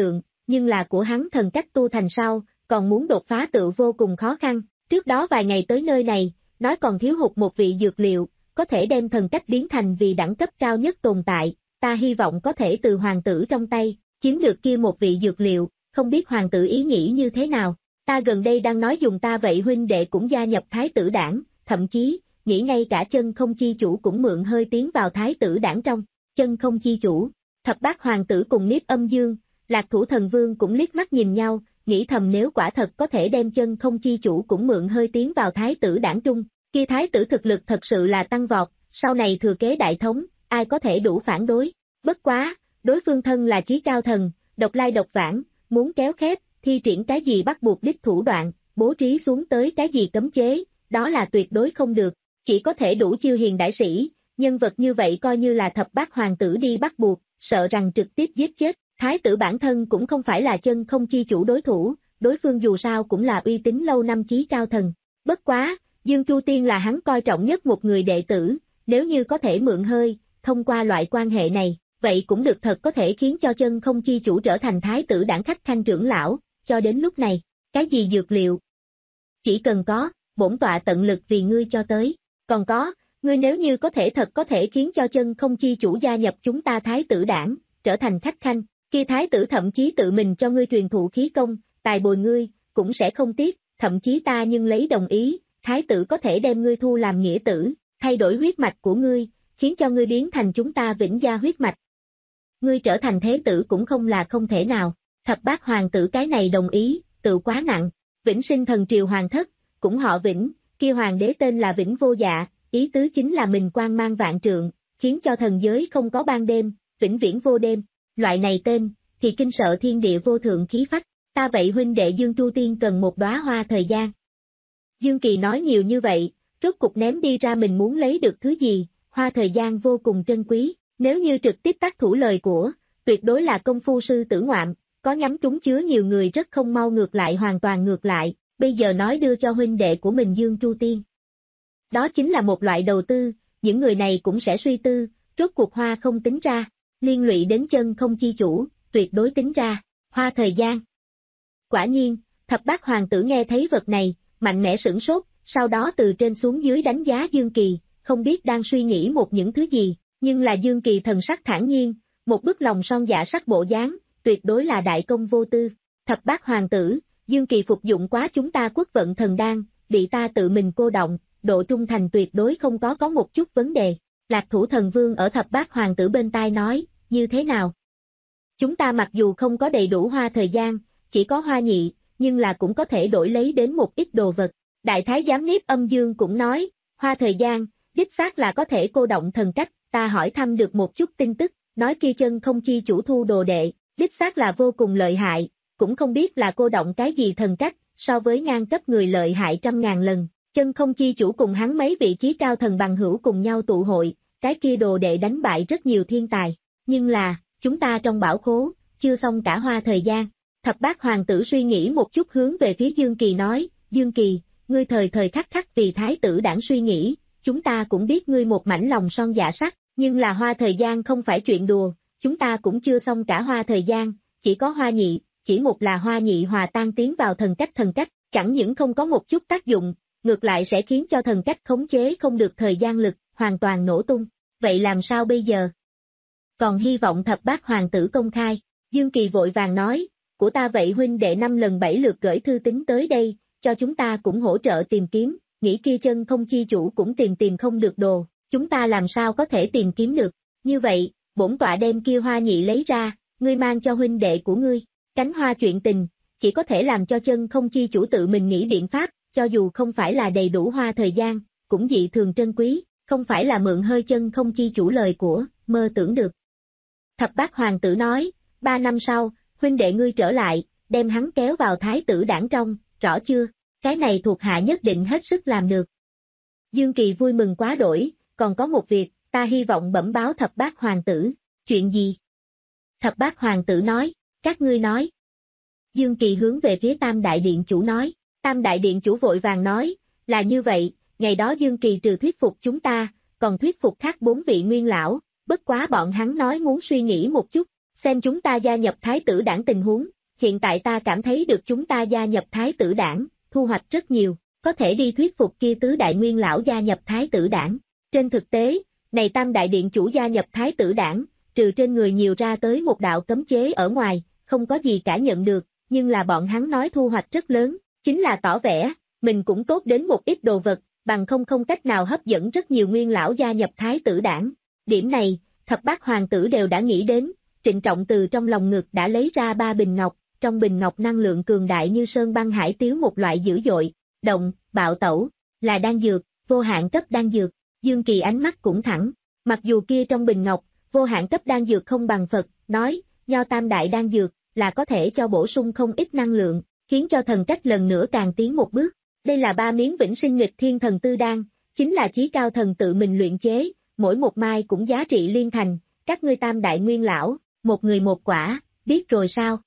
nhưng là của hắn thần cách tu thành sau, còn muốn đột phá tự vô cùng khó khăn. Trước đó vài ngày tới nơi này, nói còn thiếu hụt một vị dược liệu, có thể đem thần cách biến thành vì đẳng cấp cao nhất tồn tại, ta hy vọng có thể từ hoàng tử trong tay, chiếm được kia một vị dược liệu, không biết hoàng tử ý nghĩ như thế nào. Ta gần đây đang nói dùng ta vậy huynh đệ cũng gia nhập thái tử đảng, thậm chí, nghĩ ngay cả chân không chi chủ cũng mượn hơi tiến vào thái tử đảng trong. Chân không chi chủ, thập bát hoàng tử cùng Niếp Âm Dương, Lạc Thủ Thần Vương cũng liếc mắt nhìn nhau, nghĩ thầm nếu quả thật có thể đem chân không chi chủ cũng mượn hơi tiến vào thái tử đảng trung, kia thái tử thực lực thật sự là tăng vọt, sau này thừa kế đại thống, ai có thể đủ phản đối. Bất quá, đối phương thân là chí cao thần, độc lai độc vãng, muốn kéo khép, thi triển cái gì bắt buộc đích thủ đoạn, bố trí xuống tới cái gì cấm chế, đó là tuyệt đối không được, chỉ có thể đủ chiêu hiền đại sĩ, nhân vật như vậy coi như là thập bát hoàng tử đi bắt buộc, sợ rằng trực tiếp giết chết. Thái tử bản thân cũng không phải là chân không chi chủ đối thủ, đối phương dù sao cũng là uy tín lâu năm chí cao thần. Bất quá, Dương Chu Tiên là hắn coi trọng nhất một người đệ tử, nếu như có thể mượn hơi, thông qua loại quan hệ này, vậy cũng được thật có thể khiến cho chân không chi chủ trở thành thái tử đảng khách khanh trưởng lão, cho đến lúc này, cái gì dược liệu? Chỉ cần có, bổn tọa tận lực vì ngươi cho tới, còn có, ngươi nếu như có thể thật có thể khiến cho chân không chi chủ gia nhập chúng ta thái tử đảng, trở thành khách khanh, kia thái tử thậm chí tự mình cho ngươi truyền thụ khí công, tài bồi ngươi, cũng sẽ không tiếc, thậm chí ta nhưng lấy đồng ý, thái tử có thể đem ngươi thu làm nghĩa tử, thay đổi huyết mạch của ngươi, khiến cho ngươi biến thành chúng ta vĩnh gia huyết mạch. Ngươi trở thành thế tử cũng không là không thể nào, thập bát hoàng tử cái này đồng ý, tự quá nặng, Vĩnh Sinh thần triều hoàng thất, cũng họ Vĩnh, kia hoàng đế tên là Vĩnh Vô Dạ, ý tứ chính là mình quang mang vạn trượng, khiến cho thần giới không có ban đêm, vĩnh viễn vô đêm. Loại này tên, thì kinh sợ thiên địa vô thượng khí phách, ta vậy huynh đệ Dương Chu Tiên cần một đóa hoa thời gian. Dương Kỳ nói nhiều như vậy, rốt cục ném đi ra mình muốn lấy được thứ gì, hoa thời gian vô cùng trân quý, nếu như trực tiếp tác thủ lời của, tuyệt đối là công phu sư tử ngoạm, có nhắm trúng chứa nhiều người rất không mau ngược lại hoàn toàn ngược lại, bây giờ nói đưa cho huynh đệ của mình Dương Chu Tiên. Đó chính là một loại đầu tư, những người này cũng sẽ suy tư, rốt cuộc hoa không tính ra. Liên lụy đến chân không chi chủ, tuyệt đối tính ra, hoa thời gian. Quả nhiên, thập bát hoàng tử nghe thấy vật này, mạnh mẽ sửng sốt, sau đó từ trên xuống dưới đánh giá Dương Kỳ, không biết đang suy nghĩ một những thứ gì, nhưng là Dương Kỳ thần sắc thản nhiên, một bức lòng son dạ sắc bộ dáng, tuyệt đối là đại công vô tư. Thập bát hoàng tử, Dương Kỳ phục dụng quá chúng ta quốc vận thần đan, bị ta tự mình cô động, độ trung thành tuyệt đối không có có một chút vấn đề. Lạc Thủ Thần Vương ở thập bát hoàng tử bên tai nói, như thế nào? Chúng ta mặc dù không có đầy đủ hoa thời gian, chỉ có hoa nhị, nhưng là cũng có thể đổi lấy đến một ít đồ vật. Đại thái giám Niếp Âm Dương cũng nói, hoa thời gian, đích xác là có thể cô động thần cách, ta hỏi thăm được một chút tin tức, nói kia chân không chi chủ thu đồ đệ, đích xác là vô cùng lợi hại, cũng không biết là cô động cái gì thần cách, so với ngang cấp người lợi hại trăm ngàn lần. Chân không chi chủ cùng hắn mấy vị trí cao thần bằng hữu cùng nhau tụ hội, cái kia đồ đệ đánh bại rất nhiều thiên tài, nhưng là, chúng ta trong bảo khố, chưa xong cả hoa thời gian. Thập bát hoàng tử suy nghĩ một chút hướng về phía Dương Kỳ nói, Dương Kỳ, ngươi thời thời khắc khắc vì thái tử đảng suy nghĩ, chúng ta cũng biết ngươi một mảnh lòng son dạ sắc, nhưng là hoa thời gian không phải chuyện đùa, chúng ta cũng chưa xong cả hoa thời gian, chỉ có hoa nhị, chỉ một là hoa nhị hòa tan tiến vào thần cách thần cách, chẳng những không có một chút tác dụng, ngược lại sẽ khiến cho thần cách khống chế không được thời gian lực, hoàn toàn nổ tung. Vậy làm sao bây giờ? Còn hy vọng thập bát hoàng tử công khai. Dương Kỳ vội vàng nói, của ta vậy huynh đệ năm lần bảy lượt gửi thư tín tới đây, cho chúng ta cũng hỗ trợ tìm kiếm, nghĩ kia chân không chi chủ cũng tìm tìm không được đồ, chúng ta làm sao có thể tìm kiếm được. Như vậy, bổn tọa đem kia hoa nhị lấy ra, ngươi mang cho huynh đệ của ngươi, cánh hoa chuyện tình, chỉ có thể làm cho chân không chi chủ tự mình nghĩ biện pháp, cho dù không phải là đầy đủ hoa thời gian, cũng dị thường trân quý, không phải là mượn hơi chân không chi chủ lời của, mơ tưởng được. Thập bát hoàng tử nói, ba năm sau, huynh đệ ngươi trở lại, đem hắn kéo vào thái tử đảng trong, rõ chưa, cái này thuộc hạ nhất định hết sức làm được. Dương Kỳ vui mừng quá đổi, còn có một việc, ta hy vọng bẩm báo thập bát hoàng tử, chuyện gì? Thập bát hoàng tử nói, các ngươi nói. Dương Kỳ hướng về phía Tam Đại Điện chủ nói, Tam Đại Điện chủ vội vàng nói, là như vậy, ngày đó Dương Kỳ trừ thuyết phục chúng ta, còn thuyết phục khác bốn vị nguyên lão, bất quá bọn hắn nói muốn suy nghĩ một chút, xem chúng ta gia nhập thái tử đảng tình huống, hiện tại ta cảm thấy được chúng ta gia nhập Thái tử đảng, thu hoạch rất nhiều, có thể đi thuyết phục kia tứ đại nguyên lão gia nhập Thái tử đảng. Trên thực tế, này tam đại điện chủ gia nhập Thái tử đảng, trừ trên người nhiều ra tới một đạo cấm chế ở ngoài, không có gì cả nhận được, nhưng là bọn hắn nói thu hoạch rất lớn, chính là tỏ vẻ, mình cũng tốt đến một ít đồ vật, bằng không không cách nào hấp dẫn rất nhiều nguyên lão gia nhập Thái tử đảng. Điểm này, thập bát hoàng tử đều đã nghĩ đến, Trịnh Trọng từ trong lòng ngực đã lấy ra ba bình ngọc, trong bình ngọc năng lượng cường đại như sơn băng hải tiếu một loại dữ dội, động, bạo tẩu, là đan dược, vô hạn cấp đan dược. Dương Kỳ ánh mắt cũng thẳng, mặc dù kia trong bình ngọc, vô hạn cấp đan dược không bằng Phật, nói, nho tam đại đan dược, là có thể cho bổ sung không ít năng lượng, khiến cho thần cách lần nữa càng tiến một bước. Đây là ba miếng vĩnh sinh nghịch thiên thần tư đan, chính là chí cao thần tự mình luyện chế, mỗi một mai cũng giá trị liên thành, các ngươi tam đại nguyên lão, một người một quả, biết rồi sao?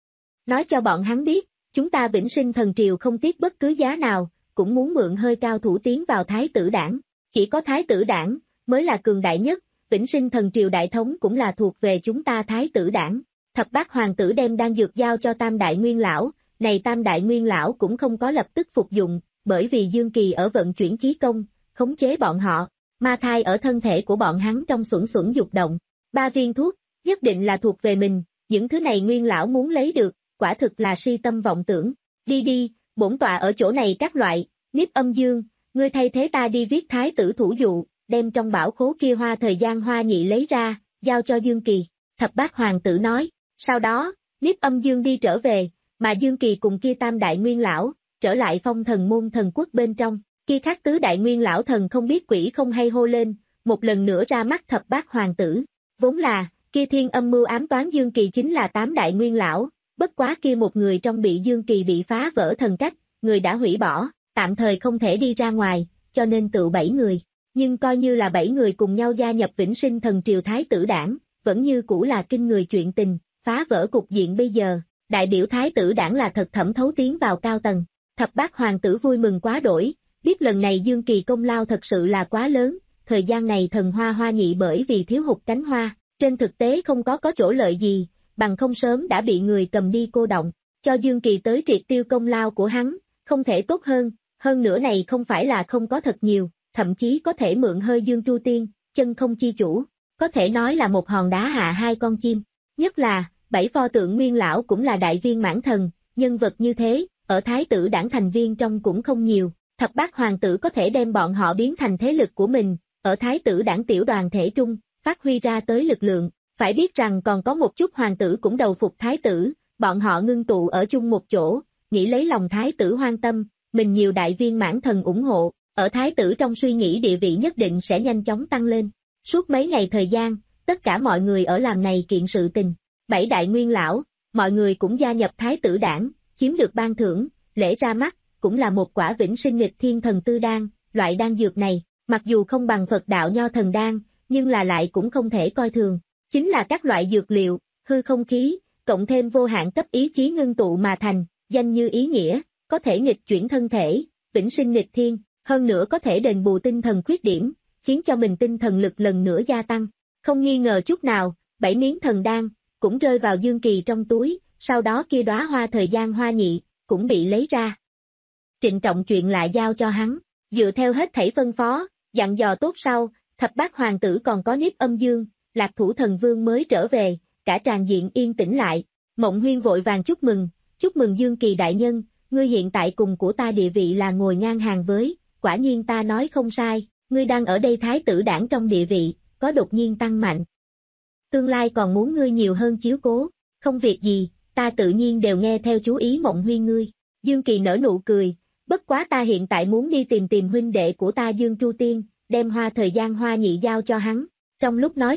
Nói cho bọn hắn biết, chúng ta vĩnh sinh thần triều không tiếc bất cứ giá nào, cũng muốn mượn hơi cao thủ tiến vào Thái tử đảng. Chỉ có Thái tử đảng mới là cường đại nhất, vĩnh sinh thần triều đại thống cũng là thuộc về chúng ta Thái tử đảng. Thập bát hoàng tử đem đan dược giao cho tam đại nguyên lão, này tam đại nguyên lão cũng không có lập tức phục dụng, bởi vì Dương Kỳ ở vận chuyển khí công, khống chế bọn họ, ma thai ở thân thể của bọn hắn trong xuẩn xuẩn dục động. Ba viên thuốc, nhất định là thuộc về mình, những thứ này nguyên lão muốn lấy được, quả thực là si tâm vọng tưởng. Đi đi, bổn tọa ở chỗ này các loại, Niếp Âm Dương, ngươi thay thế ta đi viết thái tử thủ dụ, đem trong bảo khố kia hoa thời gian hoa nhị lấy ra, giao cho Dương Kỳ. Thập bát hoàng tử nói, sau đó, Niếp Âm Dương đi trở về, mà Dương Kỳ cùng kia tam đại nguyên lão, trở lại phong thần môn thần quốc bên trong, kia khác tứ đại nguyên lão thần không biết quỷ không hay hô lên, một lần nữa ra mắt thập bát hoàng tử. Vốn là, kia thiên âm mưu ám toán Dương Kỳ chính là tám đại nguyên lão, bất quá kia một người trong bị Dương Kỳ bị phá vỡ thần cách, người đã hủy bỏ, tạm thời không thể đi ra ngoài, cho nên tự bảy người. Nhưng coi như là bảy người cùng nhau gia nhập vĩnh sinh thần triều Thái tử đảng, vẫn như cũ là kinh người chuyện tình, phá vỡ cục diện bây giờ, đại biểu Thái tử đảng là thật thẩm thấu tiến vào cao tầng. Thập bát hoàng tử vui mừng quá đổi, biết lần này Dương Kỳ công lao thật sự là quá lớn, thời gian này thần hoa hoa nhị bởi vì thiếu hụt cánh hoa, trên thực tế không có có chỗ lợi gì, bằng không sớm đã bị người cầm đi cô động, cho Dương Kỳ tới triệt tiêu công lao của hắn, không thể tốt hơn, hơn nữa này không phải là không có thật nhiều, thậm chí có thể mượn hơi Dương Tru Tiên, chân không chi chủ, có thể nói là một hòn đá hạ hai con chim, nhất là, bảy pho tượng nguyên lão cũng là đại viên mãn thần, nhân vật như thế, ở Thái tử đảng thành viên trong cũng không nhiều, thập bát hoàng tử có thể đem bọn họ biến thành thế lực của mình, ở Thái tử đảng tiểu đoàn thể trung, phát huy ra tới lực lượng, phải biết rằng còn có một chút hoàng tử cũng đầu phục Thái tử, bọn họ ngưng tụ ở chung một chỗ, nghĩ lấy lòng Thái tử hoan tâm, mình nhiều đại viên mãn thần ủng hộ, ở Thái tử trong suy nghĩ địa vị nhất định sẽ nhanh chóng tăng lên. Suốt mấy ngày thời gian, tất cả mọi người ở làm này kiện sự tình, bảy đại nguyên lão, mọi người cũng gia nhập Thái tử đảng, chiếm được ban thưởng, lễ ra mắt, cũng là một quả vĩnh sinh nghịch thiên thần tư đan, loại đan dược này, mặc dù không bằng Phật đạo nho thần đan, nhưng là lại cũng không thể coi thường, chính là các loại dược liệu, hư không khí, cộng thêm vô hạn cấp ý chí ngưng tụ mà thành, danh như ý nghĩa, có thể nghịch chuyển thân thể, vĩnh sinh nghịch thiên, hơn nữa có thể đền bù tinh thần khuyết điểm, khiến cho mình tinh thần lực lần nữa gia tăng. Không nghi ngờ chút nào, bảy miếng thần đan, cũng rơi vào Dương Kỳ trong túi, sau đó kia đóa hoa thời gian hoa nhị, cũng bị lấy ra. Trịnh Trọng chuyện lại giao cho hắn, dựa theo hết thảy phân phó, dặn dò tốt sau, thập bát hoàng tử còn có Niếp Âm Dương, Lạc Thủ Thần Vương mới trở về, cả tràng diện yên tĩnh lại. Mộng Huyên vội vàng chúc mừng, chúc mừng Dương Kỳ đại nhân, ngươi hiện tại cùng của ta địa vị là ngồi ngang hàng với, quả nhiên ta nói không sai, ngươi đang ở đây Thái tử đảng trong địa vị, có đột nhiên tăng mạnh. Tương lai còn muốn ngươi nhiều hơn chiếu cố, không việc gì, ta tự nhiên đều nghe theo chú ý Mộng Huyên ngươi. Dương Kỳ nở nụ cười, bất quá ta hiện tại muốn đi tìm tìm huynh đệ của ta Dương Tru Tiên, đem hoa thời gian hoa nhị giao cho hắn, trong lúc nói.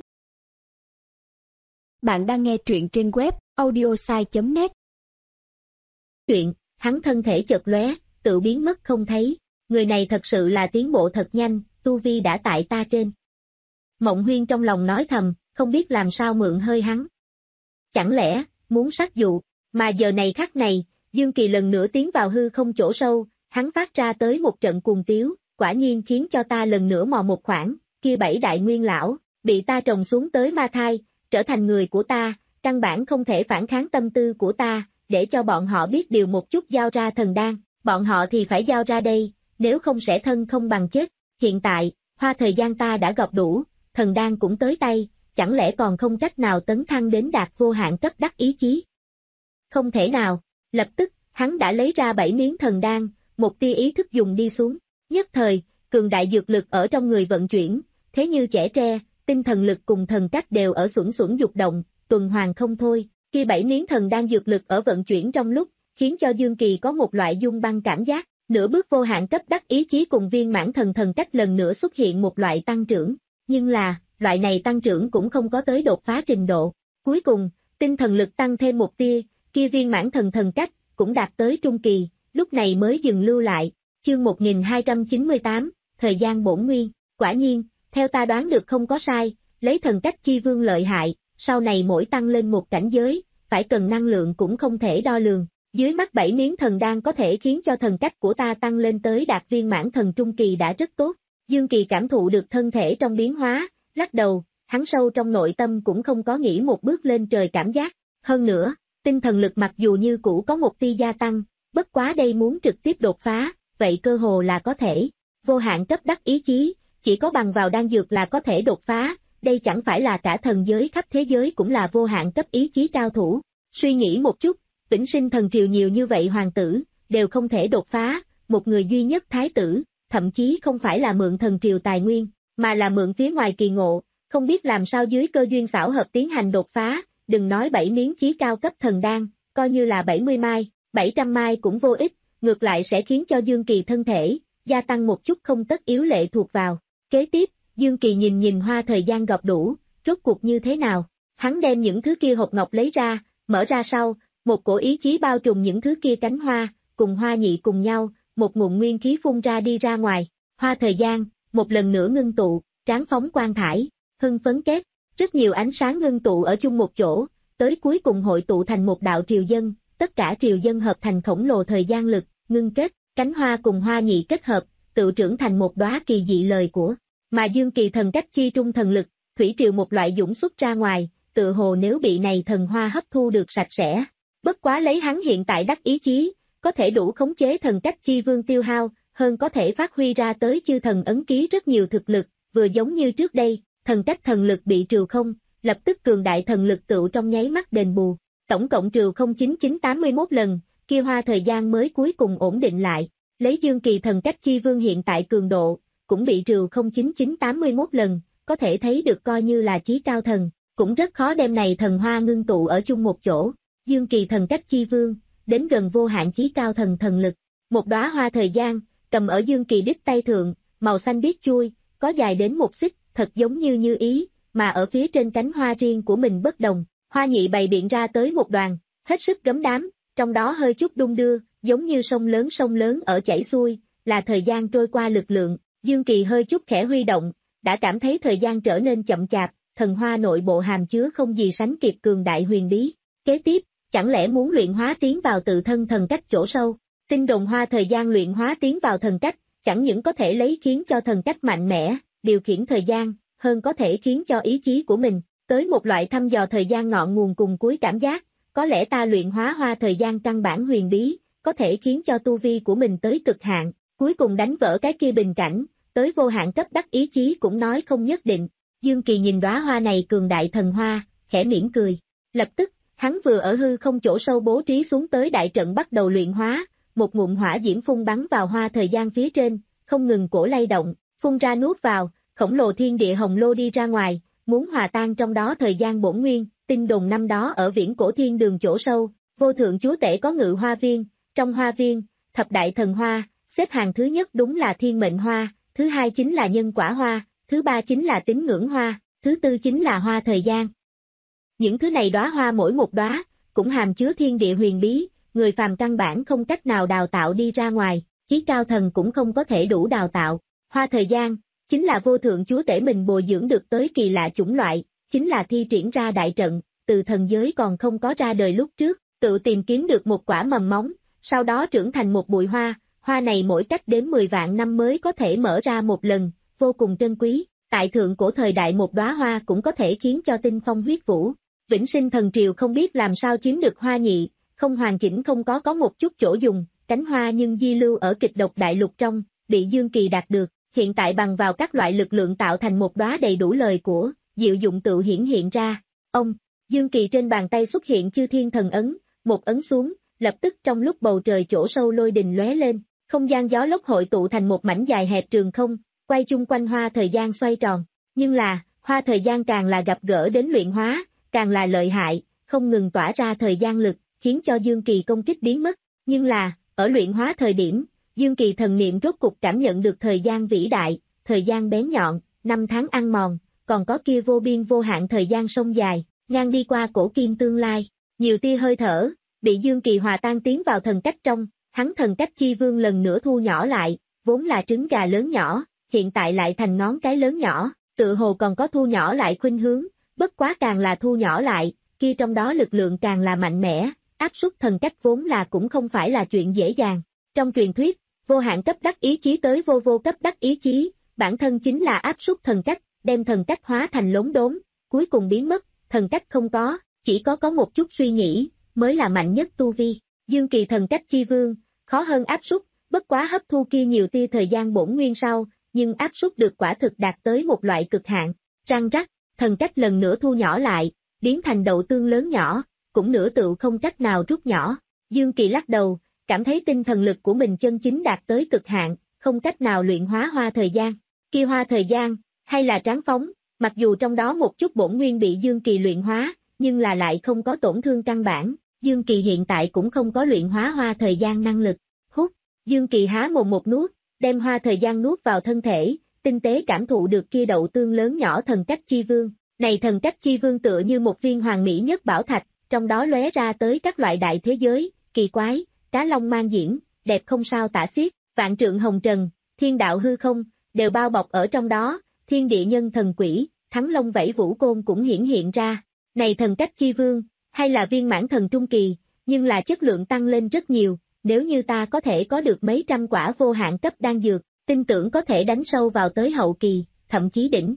Bạn đang nghe truyện trên web audiosai chấm net. Chuyện, hắn thân thể chợt lóe, tự biến mất không thấy, người này thật sự là tiến bộ thật nhanh, tu vi đã tại ta trên. Mộng Huyên trong lòng nói thầm, không biết làm sao mượn hơi hắn. Chẳng lẽ, muốn sát dụ, mà giờ này khắc này, Dương Kỳ lần nữa tiến vào hư không chỗ sâu, hắn phát ra tới một trận cuồng tiếu, quả nhiên khiến cho ta lần nữa mò một khoảng, kia bảy đại nguyên lão, bị ta trồng xuống tới ma thai, trở thành người của ta, căn bản không thể phản kháng tâm tư của ta, để cho bọn họ biết điều một chút giao ra thần đan, bọn họ thì phải giao ra đây, nếu không sẽ thân không bằng chết. Hiện tại, hoa thời gian ta đã gặp đủ, thần đan cũng tới tay, chẳng lẽ còn không cách nào tấn thăng đến đạt vô hạn cấp đắc ý chí? Không thể nào, lập tức, hắn đã lấy ra bảy miếng thần đan, một tia ý thức dùng đi xuống, nhất thời, cường đại dược lực ở trong người vận chuyển, thế như chẻ tre, tinh thần lực cùng thần cách đều ở xuẩn xuẩn dục động, tuần hoàn không thôi, khi bảy miếng thần đan dược lực ở vận chuyển trong lúc, khiến cho Dương Kỳ có một loại dung băng cảm giác, nửa bước vô hạn cấp đắc ý chí cùng viên mãn thần thần cách lần nữa xuất hiện một loại tăng trưởng, nhưng là, loại này tăng trưởng cũng không có tới đột phá trình độ. Cuối cùng, tinh thần lực tăng thêm một tia, kia viên mãn thần thần cách, cũng đạt tới trung kỳ, lúc này mới dừng lưu lại. Chương một nghìn hai trăm chín mươi tám, thời gian bổn nguyên, quả nhiên, theo ta đoán được không có sai, lấy thần cách chi vương lợi hại, sau này mỗi tăng lên một cảnh giới, phải cần năng lượng cũng không thể đo lường. Dưới mắt bảy miếng thần đan có thể khiến cho thần cách của ta tăng lên tới đạt viên mãn thần trung kỳ đã rất tốt. Dương Kỳ cảm thụ được thân thể trong biến hóa, lắc đầu, hắn sâu trong nội tâm cũng không có nghĩ một bước lên trời cảm giác. Hơn nữa, tinh thần lực mặc dù như cũ có một tia gia tăng, bất quá đây muốn trực tiếp đột phá, vậy cơ hồ là có thể. Vô hạn cấp đắc ý chí, chỉ có bằng vào đan dược là có thể đột phá, đây chẳng phải là cả thần giới khắp thế giới cũng là vô hạn cấp ý chí cao thủ. Suy nghĩ một chút, Vĩnh Sinh thần triều nhiều như vậy hoàng tử, đều không thể đột phá, một người duy nhất thái tử, thậm chí không phải là mượn thần triều tài nguyên, mà là mượn phía ngoài kỳ ngộ, không biết làm sao dưới cơ duyên xảo hợp tiến hành đột phá, đừng nói bảy miếng chí cao cấp thần đan, coi như là bảy mươi mai, bảy trăm mai cũng vô ích, ngược lại sẽ khiến cho Dương Kỳ thân thể gia tăng một chút không tất yếu lệ thuộc vào. Kế tiếp, Dương Kỳ nhìn nhìn hoa thời gian gặp đủ, rốt cuộc như thế nào, hắn đem những thứ kia hộp ngọc lấy ra, mở ra sau, một cổ ý chí bao trùm những thứ kia cánh hoa, cùng hoa nhị cùng nhau, một nguồn nguyên khí phun ra đi ra ngoài, hoa thời gian, một lần nữa ngưng tụ, tráng phóng quang thải, hưng phấn kết, rất nhiều ánh sáng ngưng tụ ở chung một chỗ, tới cuối cùng hội tụ thành một đạo triều dân, tất cả triều dân hợp thành khổng lồ thời gian lực, ngưng kết, cánh hoa cùng hoa nhị kết hợp, tự trưởng thành một đóa kỳ dị lời của, mà Dương Kỳ thần cách chi trung thần lực, thủy triều một loại dũng xuất ra ngoài, tự hồ nếu bị này thần hoa hấp thu được sạch sẽ. Bất quá lấy hắn hiện tại đắc ý chí, có thể đủ khống chế thần cách chi vương tiêu hao, hơn có thể phát huy ra tới chư thần ấn ký rất nhiều thực lực, vừa giống như trước đây, thần cách thần lực bị trừ không, lập tức cường đại thần lực tựu trong nháy mắt đền bù, tổng cộng trừ không chín chín tám mươi mốt lần, kia hoa thời gian mới cuối cùng ổn định lại, lấy Dương Kỳ thần cách chi vương hiện tại cường độ, cũng bị trừ không chín chín tám mươi mốt lần, có thể thấy được coi như là chí cao thần, cũng rất khó đem này thần hoa ngưng tụ ở chung một chỗ. Dương Kỳ thần cách chi vương, đến gần vô hạn chí cao thần thần lực, một đóa hoa thời gian, cầm ở Dương Kỳ đích tay thượng, màu xanh biếc chui, có dài đến một xích, thật giống như như ý, mà ở phía trên cánh hoa riêng của mình bất đồng, hoa nhị bày biện ra tới một đoàn, hết sức gấm đám, trong đó hơi chút đung đưa, giống như sông lớn sông lớn ở chảy xuôi, là thời gian trôi qua lực lượng, Dương Kỳ hơi chút khẽ huy động, đã cảm thấy thời gian trở nên chậm chạp, thần hoa nội bộ hàm chứa không gì sánh kịp cường đại huyền bí. Kế tiếp, chẳng lẽ muốn luyện hóa tiến vào tự thân thần cách chỗ sâu, tin đồn hoa thời gian luyện hóa tiến vào thần cách, chẳng những có thể lấy khiến cho thần cách mạnh mẽ, điều khiển thời gian, hơn có thể khiến cho ý chí của mình, tới một loại thăm dò thời gian ngọn nguồn cùng cuối cảm giác, có lẽ ta luyện hóa hoa thời gian căn bản huyền bí, có thể khiến cho tu vi của mình tới cực hạn, cuối cùng đánh vỡ cái kia bình cảnh, tới vô hạn cấp đắc ý chí cũng nói không nhất định. Dương Kỳ nhìn đóa hoa này cường đại thần hoa, khẽ mỉm cười, lập tức, hắn vừa ở hư không chỗ sâu bố trí xuống tới đại trận bắt đầu luyện hóa, một ngụm hỏa diễm phun bắn vào hoa thời gian phía trên, không ngừng cổ lay động, phun ra nuốt vào, khổng lồ thiên địa hồng lô đi ra ngoài, muốn hòa tan trong đó thời gian bổn nguyên, tin đồn năm đó ở viễn cổ thiên đường chỗ sâu, vô thượng chúa tể có ngự hoa viên, trong hoa viên, thập đại thần hoa, xếp hàng thứ nhất đúng là thiên mệnh hoa, thứ hai chính là nhân quả hoa, thứ ba chính là tín ngưỡng hoa, thứ tư chính là hoa thời gian. Những thứ này đóa hoa mỗi một đóa, cũng hàm chứa thiên địa huyền bí, người phàm căn bản không cách nào đào tạo đi ra ngoài, chí cao thần cũng không có thể đủ đào tạo. Hoa thời gian, chính là vô thượng chúa tể mình bồi dưỡng được tới kỳ lạ chủng loại, chính là thi triển ra đại trận, từ thần giới còn không có ra đời lúc trước, tự tìm kiếm được một quả mầm móng, sau đó trưởng thành một bụi hoa, hoa này mỗi cách đến mười vạn năm mới có thể mở ra một lần, vô cùng trân quý, tại thượng cổ thời đại một đóa hoa cũng có thể khiến cho tinh phong huyết vũ. Vĩnh Sinh thần triều không biết làm sao chiếm được hoa nhị, không hoàn chỉnh, không có có một chút chỗ dùng, cánh hoa nhưng di lưu ở kịch độc đại lục trong, bị Dương Kỳ đạt được, hiện tại bằng vào các loại lực lượng tạo thành một đóa đầy đủ lời của, diệu dụng tự hiển hiện ra. Ông, Dương Kỳ trên bàn tay xuất hiện chư thiên thần ấn, một ấn xuống, lập tức trong lúc bầu trời chỗ sâu lôi đình lóe lên, không gian gió lốc hội tụ thành một mảnh dài hẹp trường không, quay chung quanh hoa thời gian xoay tròn, nhưng là, hoa thời gian càng là gặp gỡ đến luyện hóa, càng là lợi hại, không ngừng tỏa ra thời gian lực, khiến cho Dương Kỳ công kích biến mất, nhưng là, ở luyện hóa thời điểm, Dương Kỳ thần niệm rốt cục cảm nhận được thời gian vĩ đại, thời gian bén nhọn, năm tháng ăn mòn, còn có kia vô biên vô hạn thời gian sông dài, ngang đi qua cổ kim tương lai, nhiều tia hơi thở, bị Dương Kỳ hòa tan tiến vào thần cách trong, hắn thần cách chi vương lần nữa thu nhỏ lại, vốn là trứng gà lớn nhỏ, hiện tại lại thành ngón cái lớn nhỏ, tự hồ còn có thu nhỏ lại khuynh hướng, bất quá càng là thu nhỏ lại, kia trong đó lực lượng càng là mạnh mẽ, áp suất thần cách vốn là cũng không phải là chuyện dễ dàng. Trong truyền thuyết, vô hạn cấp đắc ý chí tới vô vô cấp đắc ý chí, bản thân chính là áp suất thần cách, đem thần cách hóa thành lốm đốm, cuối cùng biến mất, thần cách không có, chỉ có có một chút suy nghĩ, mới là mạnh nhất tu vi. Dương Kỳ thần cách chi vương, khó hơn áp suất, bất quá hấp thu kia nhiều tia thời gian bổn nguyên sau, nhưng áp suất được quả thực đạt tới một loại cực hạn. Răng rắc, thần cách lần nữa thu nhỏ lại, biến thành đậu tương lớn nhỏ, cũng nửa tựu không cách nào rút nhỏ. Dương Kỳ lắc đầu, cảm thấy tinh thần lực của mình chân chính đạt tới cực hạn, không cách nào luyện hóa hoa thời gian. Kia hoa thời gian, hay là tráng phóng, mặc dù trong đó một chút bổn nguyên bị Dương Kỳ luyện hóa, nhưng là lại không có tổn thương căn bản. Dương Kỳ hiện tại cũng không có luyện hóa hoa thời gian năng lực. Hút, Dương Kỳ há mồm một nuốt, đem hoa thời gian nuốt vào thân thể, tinh tế cảm thụ được kia đậu tương lớn nhỏ thần cách chi vương. Này thần cách chi vương tựa như một viên hoàng mỹ nhất bảo thạch, trong đó lóe ra tới các loại đại thế giới, kỳ quái, cá long mang diễn, đẹp không sao tả xiết, vạn trượng hồng trần, thiên đạo hư không, đều bao bọc ở trong đó, thiên địa nhân thần quỷ, thắng long vẫy vũ côn cũng hiển hiện ra. Này thần cách chi vương, hay là viên mãn thần trung kỳ, nhưng là chất lượng tăng lên rất nhiều, nếu như ta có thể có được mấy trăm quả vô hạn cấp đan dược, tin tưởng có thể đánh sâu vào tới hậu kỳ, thậm chí đỉnh.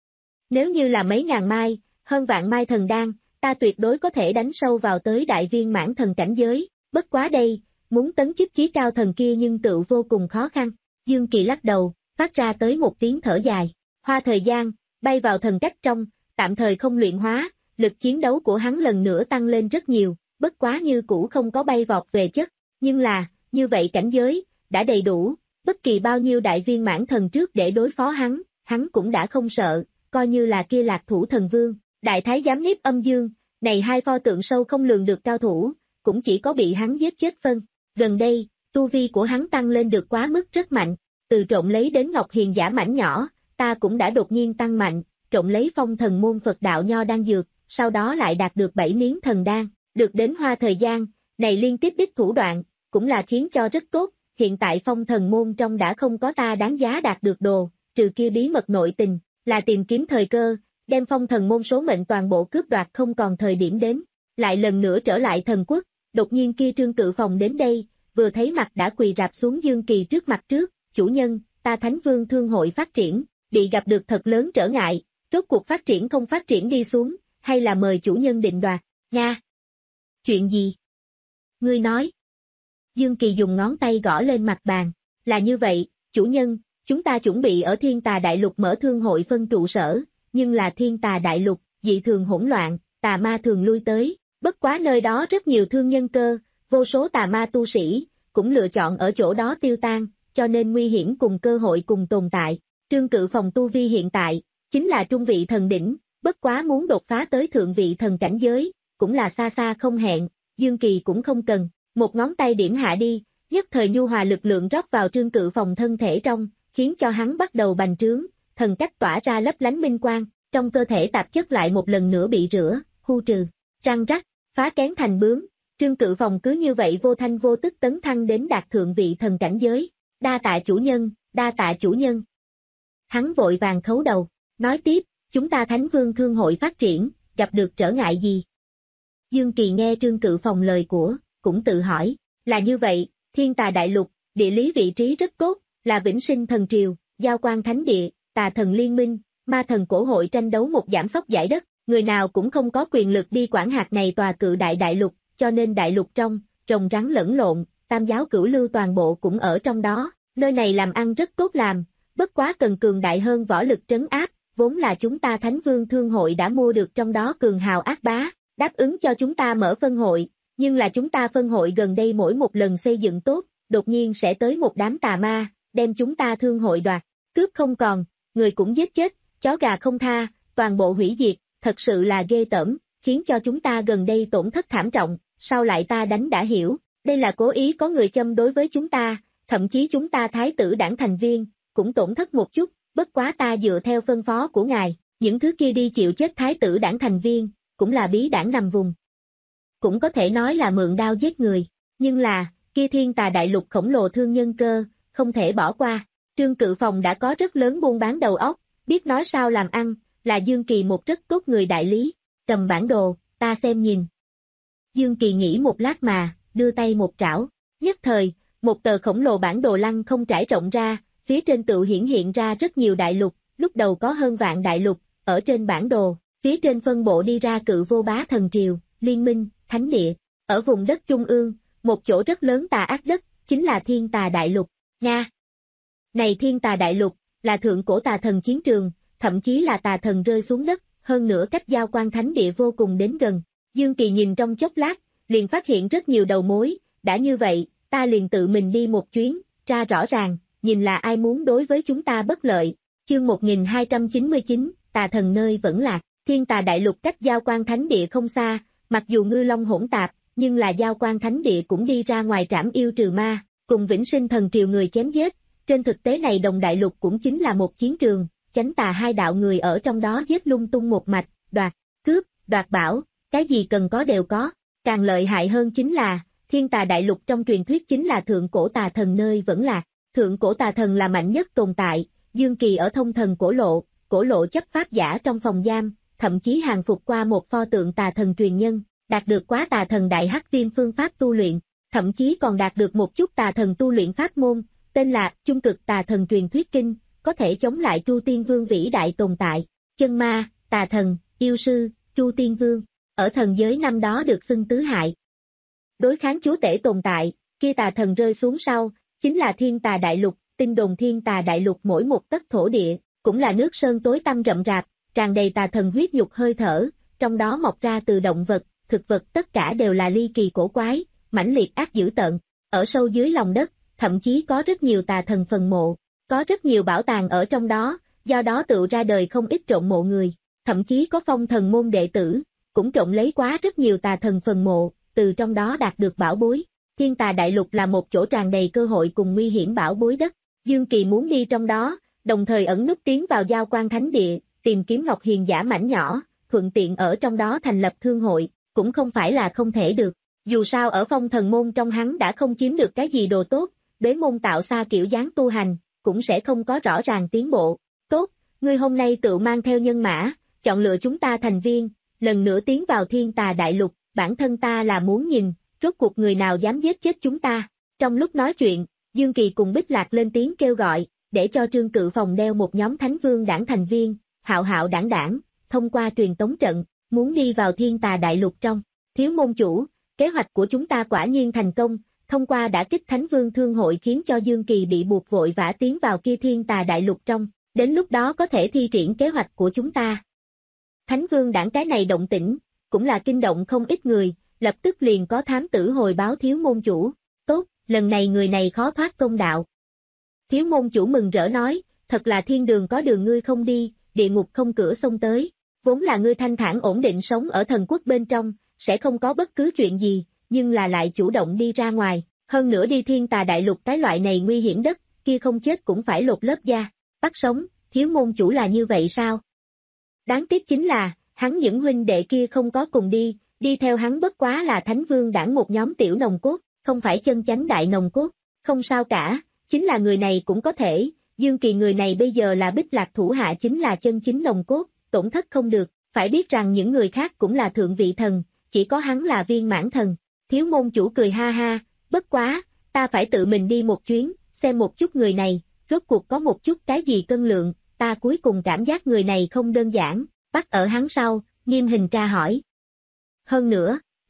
Nếu như là mấy ngàn mai, hơn vạn mai thần đan, ta tuyệt đối có thể đánh sâu vào tới đại viên mãn thần cảnh giới, bất quá đây, muốn tấn chức chí cao thần kia nhưng tự vô cùng khó khăn. Dương Kỳ lắc đầu, phát ra tới một tiếng thở dài, hoa thời gian, bay vào thần cách trong, tạm thời không luyện hóa, lực chiến đấu của hắn lần nữa tăng lên rất nhiều, bất quá như cũ không có bay vọt về chất, nhưng là, như vậy cảnh giới, đã đầy đủ, bất kỳ bao nhiêu đại viên mãn thần trước để đối phó hắn, hắn cũng đã không sợ, coi như là kia Lạc Thủ thần vương, đại thái giám Niếp Âm Dương, này hai pho tượng sâu không lường được cao thủ, cũng chỉ có bị hắn giết chết phân. Gần đây, tu vi của hắn tăng lên được quá mức rất mạnh, từ trộn lấy đến Ngọc Hiền giả mảnh nhỏ, ta cũng đã đột nhiên tăng mạnh, trộn lấy phong thần môn Phật đạo nho đan dược, sau đó lại đạt được bảy miếng thần đan, được đến hoa thời gian, này liên tiếp đích thủ đoạn, cũng là khiến cho rất tốt, hiện tại phong thần môn trong đã không có ta đáng giá đạt được đồ, trừ kia bí mật nội tình, là tìm kiếm thời cơ, đem phong thần môn số mệnh toàn bộ cướp đoạt không còn thời điểm đến, lại lần nữa trở lại thần quốc, đột nhiên kia Trương Cự Phòng đến đây, vừa thấy mặt đã quỳ rạp xuống Dương Kỳ trước mặt trước, chủ nhân, ta Thánh Vương Thương hội phát triển, bị gặp được thật lớn trở ngại, rốt cuộc phát triển không phát triển đi xuống, hay là mời chủ nhân định đoạt, Nga. Chuyện gì? Ngươi nói. Dương Kỳ dùng ngón tay gõ lên mặt bàn, là như vậy, chủ nhân, chúng ta chuẩn bị ở Thiên Tà Đại Lục mở thương hội phân trụ sở, nhưng là Thiên Tà Đại Lục, dị thường hỗn loạn, tà ma thường lui tới, bất quá nơi đó rất nhiều thương nhân cơ, vô số tà ma tu sĩ, cũng lựa chọn ở chỗ đó tiêu tan, cho nên nguy hiểm cùng cơ hội cùng tồn tại. Trương Cự Phòng tu vi hiện tại, chính là trung vị thần đỉnh, bất quá muốn đột phá tới thượng vị thần cảnh giới, cũng là xa xa không hẹn, Dương Kỳ cũng không cần, một ngón tay điểm hạ đi, nhất thời nhu hòa lực lượng rót vào Trương Cự Phòng thân thể trong, khiến cho hắn bắt đầu bành trướng, thần cách tỏa ra lấp lánh minh quang, trong cơ thể tạp chất lại một lần nữa bị rửa, khu trừ, răng rắc, phá kén thành bướm, Trương Cự Phòng cứ như vậy vô thanh vô tức tấn thăng đến đạt thượng vị thần cảnh giới, đa tạ chủ nhân, đa tạ chủ nhân. Hắn vội vàng khấu đầu, nói tiếp, chúng ta Thánh Vương Thương hội phát triển, gặp được trở ngại gì? Dương Kỳ nghe Trương Cự Phòng lời của, cũng tự hỏi, là như vậy, Thiên Tà Đại Lục, địa lý vị trí rất tốt, là vĩnh sinh thần triều, giao quan thánh địa, tà thần liên minh, ma thần cổ hội tranh đấu một giảm sóc giải đất, người nào cũng không có quyền lực đi quản hạt này tòa cự đại đại lục, cho nên đại lục trong, rồng rắn lẫn lộn, tam giáo cửu lưu toàn bộ cũng ở trong đó, nơi này làm ăn rất tốt làm, bất quá cần cường đại hơn võ lực trấn áp, vốn là chúng ta Thánh Vương Thương hội đã mua được trong đó cường hào ác bá, đáp ứng cho chúng ta mở phân hội, nhưng là chúng ta phân hội gần đây mỗi một lần xây dựng tốt, đột nhiên sẽ tới một đám tà ma, đem chúng ta thương hội đoạt, cướp không còn, người cũng giết chết, chó gà không tha, toàn bộ hủy diệt, thật sự là ghê tởm, khiến cho chúng ta gần đây tổn thất thảm trọng, sau lại ta đánh đã hiểu, đây là cố ý có người châm đối với chúng ta, thậm chí chúng ta thái tử đảng thành viên, cũng tổn thất một chút, bất quá ta dựa theo phân phó của ngài, những thứ kia đi chịu chết thái tử đảng thành viên, cũng là bí đảng nằm vùng. Cũng có thể nói là mượn đao giết người, nhưng là, kia thiên tà đại lục khổng lồ thương nhân cơ, không thể bỏ qua. Trương Cự Phòng đã có rất lớn buôn bán đầu óc, biết nói sao làm ăn, là Dương Kỳ một rất tốt người đại lý, cầm bản đồ, ta xem nhìn. Dương Kỳ nghĩ một lát mà, đưa tay một trảo, nhất thời, một tờ khổng lồ bản đồ lăng không trải rộng ra, phía trên tự hiển hiện ra rất nhiều đại lục, lúc đầu có hơn vạn đại lục, ở trên bản đồ, phía trên phân bộ đi ra cự vô bá thần triều, liên minh, thánh địa, ở vùng đất trung ương, một chỗ rất lớn tà ác đất, chính là thiên tà đại lục, Nga. Này thiên tà đại lục, là thượng cổ tà thần chiến trường, thậm chí là tà thần rơi xuống đất, hơn nữa cách giao quan thánh địa vô cùng đến gần. Dương Kỳ nhìn trong chốc lát, liền phát hiện rất nhiều đầu mối, đã như vậy, ta liền tự mình đi một chuyến, ra rõ ràng, nhìn là ai muốn đối với chúng ta bất lợi. Chương một nghìn hai trăm chín mươi chín, tà thần nơi vẫn lạc, thiên tà đại lục cách giao quan thánh địa không xa, mặc dù ngư long hỗn tạp, nhưng là giao quan thánh địa cũng đi ra ngoài trảm yêu trừ ma, cùng vĩnh sinh thần triều người chém giết. Trên thực tế này đồng đại lục cũng chính là một chiến trường, chánh tà hai đạo người ở trong đó giết lung tung một mạch, đoạt, cướp, đoạt bảo, cái gì cần có đều có. Càng lợi hại hơn chính là, thiên tà đại lục trong truyền thuyết chính là thượng cổ tà thần nơi vẫn lạc. Thượng cổ tà thần là mạnh nhất tồn tại, Dương Kỳ ở thông thần cổ lộ, cổ lộ chấp pháp giả trong phòng giam, thậm chí hàng phục qua một pho tượng tà thần truyền nhân, đạt được quá tà thần đại hắc viêm phương pháp tu luyện, thậm chí còn đạt được một chút tà thần tu luyện pháp môn, tên là Trung Cực Tà Thần Truyền Thuyết Kinh, có thể chống lại Chu Tiên Vương vĩ đại tồn tại, chân ma, tà thần, yêu sư, Chu Tiên Vương, ở thần giới năm đó được xưng tứ hại. Đối kháng chúa tể tồn tại, kia tà thần rơi xuống sau, chính là thiên tà đại lục, tin đồn thiên tà đại lục mỗi một tấc thổ địa, cũng là nước sơn tối tăm rậm rạp, tràn đầy tà thần huyết nhục hơi thở, trong đó mọc ra từ động vật, thực vật tất cả đều là ly kỳ cổ quái, mãnh liệt ác dữ tợn, ở sâu dưới lòng đất, thậm chí có rất nhiều tà thần phần mộ, có rất nhiều bảo tàng ở trong đó, do đó tự ra đời không ít trộm mộ người, thậm chí có phong thần môn đệ tử, cũng trộm lấy quá rất nhiều tà thần phần mộ, từ trong đó đạt được bảo bối. Thiên tà đại lục là một chỗ tràn đầy cơ hội cùng nguy hiểm bảo bối đất, Dương Kỳ muốn đi trong đó, đồng thời ẩn núp tiến vào giao quan thánh địa, tìm kiếm Ngọc Hiền giả mảnh nhỏ, thuận tiện ở trong đó thành lập thương hội, cũng không phải là không thể được. Dù sao ở phong thần môn trong hắn đã không chiếm được cái gì đồ tốt, bế môn tạo xa kiểu dáng tu hành, cũng sẽ không có rõ ràng tiến bộ. Tốt, ngươi hôm nay tự mang theo nhân mã, chọn lựa chúng ta thành viên, lần nữa tiến vào thiên tà đại lục, bản thân ta là muốn nhìn, rốt cuộc người nào dám giết chết chúng ta. Trong lúc nói chuyện, Dương Kỳ cùng Bích Lạc lên tiếng kêu gọi, để cho Trương Cự Phòng đeo một nhóm Thánh Vương đảng thành viên, hạo hạo đảng đảng, thông qua truyền tống trận, muốn đi vào thiên tà đại lục trong. Thiếu môn chủ, kế hoạch của chúng ta quả nhiên thành công, thông qua đã kích Thánh Vương Thương hội khiến cho Dương Kỳ bị buộc vội vã tiến vào kia thiên tà đại lục trong, đến lúc đó có thể thi triển kế hoạch của chúng ta. Thánh Vương đảng cái này động tĩnh, cũng là kinh động không ít người, lập tức liền có thám tử hồi báo thiếu môn chủ, tốt, lần này người này khó thoát công đạo. Thiếu môn chủ mừng rỡ nói, thật là thiên đường có đường ngươi không đi, địa ngục không cửa xông tới, vốn là ngươi thanh thản ổn định sống ở thần quốc bên trong, sẽ không có bất cứ chuyện gì, nhưng là lại chủ động đi ra ngoài, hơn nữa đi thiên tà đại lục cái loại này nguy hiểm đất, kia không chết cũng phải lột lớp da, bắt sống, thiếu môn chủ là như vậy sao? Đáng tiếc chính là, hắn những huynh đệ kia không có cùng đi, đi theo hắn bất quá là Thánh Vương đảng một nhóm tiểu nòng cốt, không phải chân chánh đại nòng cốt, không sao cả, chính là người này cũng có thể, Dương Kỳ người này bây giờ là Bích Lạc thủ hạ chính là chân chính nòng cốt, tổn thất không được, phải biết rằng những người khác cũng là thượng vị thần, chỉ có hắn là viên mãn thần. Thiếu môn chủ cười ha ha, bất quá, ta phải tự mình đi một chuyến, xem một chút người này, rốt cuộc có một chút cái gì cân lượng, ta cuối cùng cảm giác người này không đơn giản, bắt ở hắn sau, nghiêm hình tra hỏi. Hơn nữa,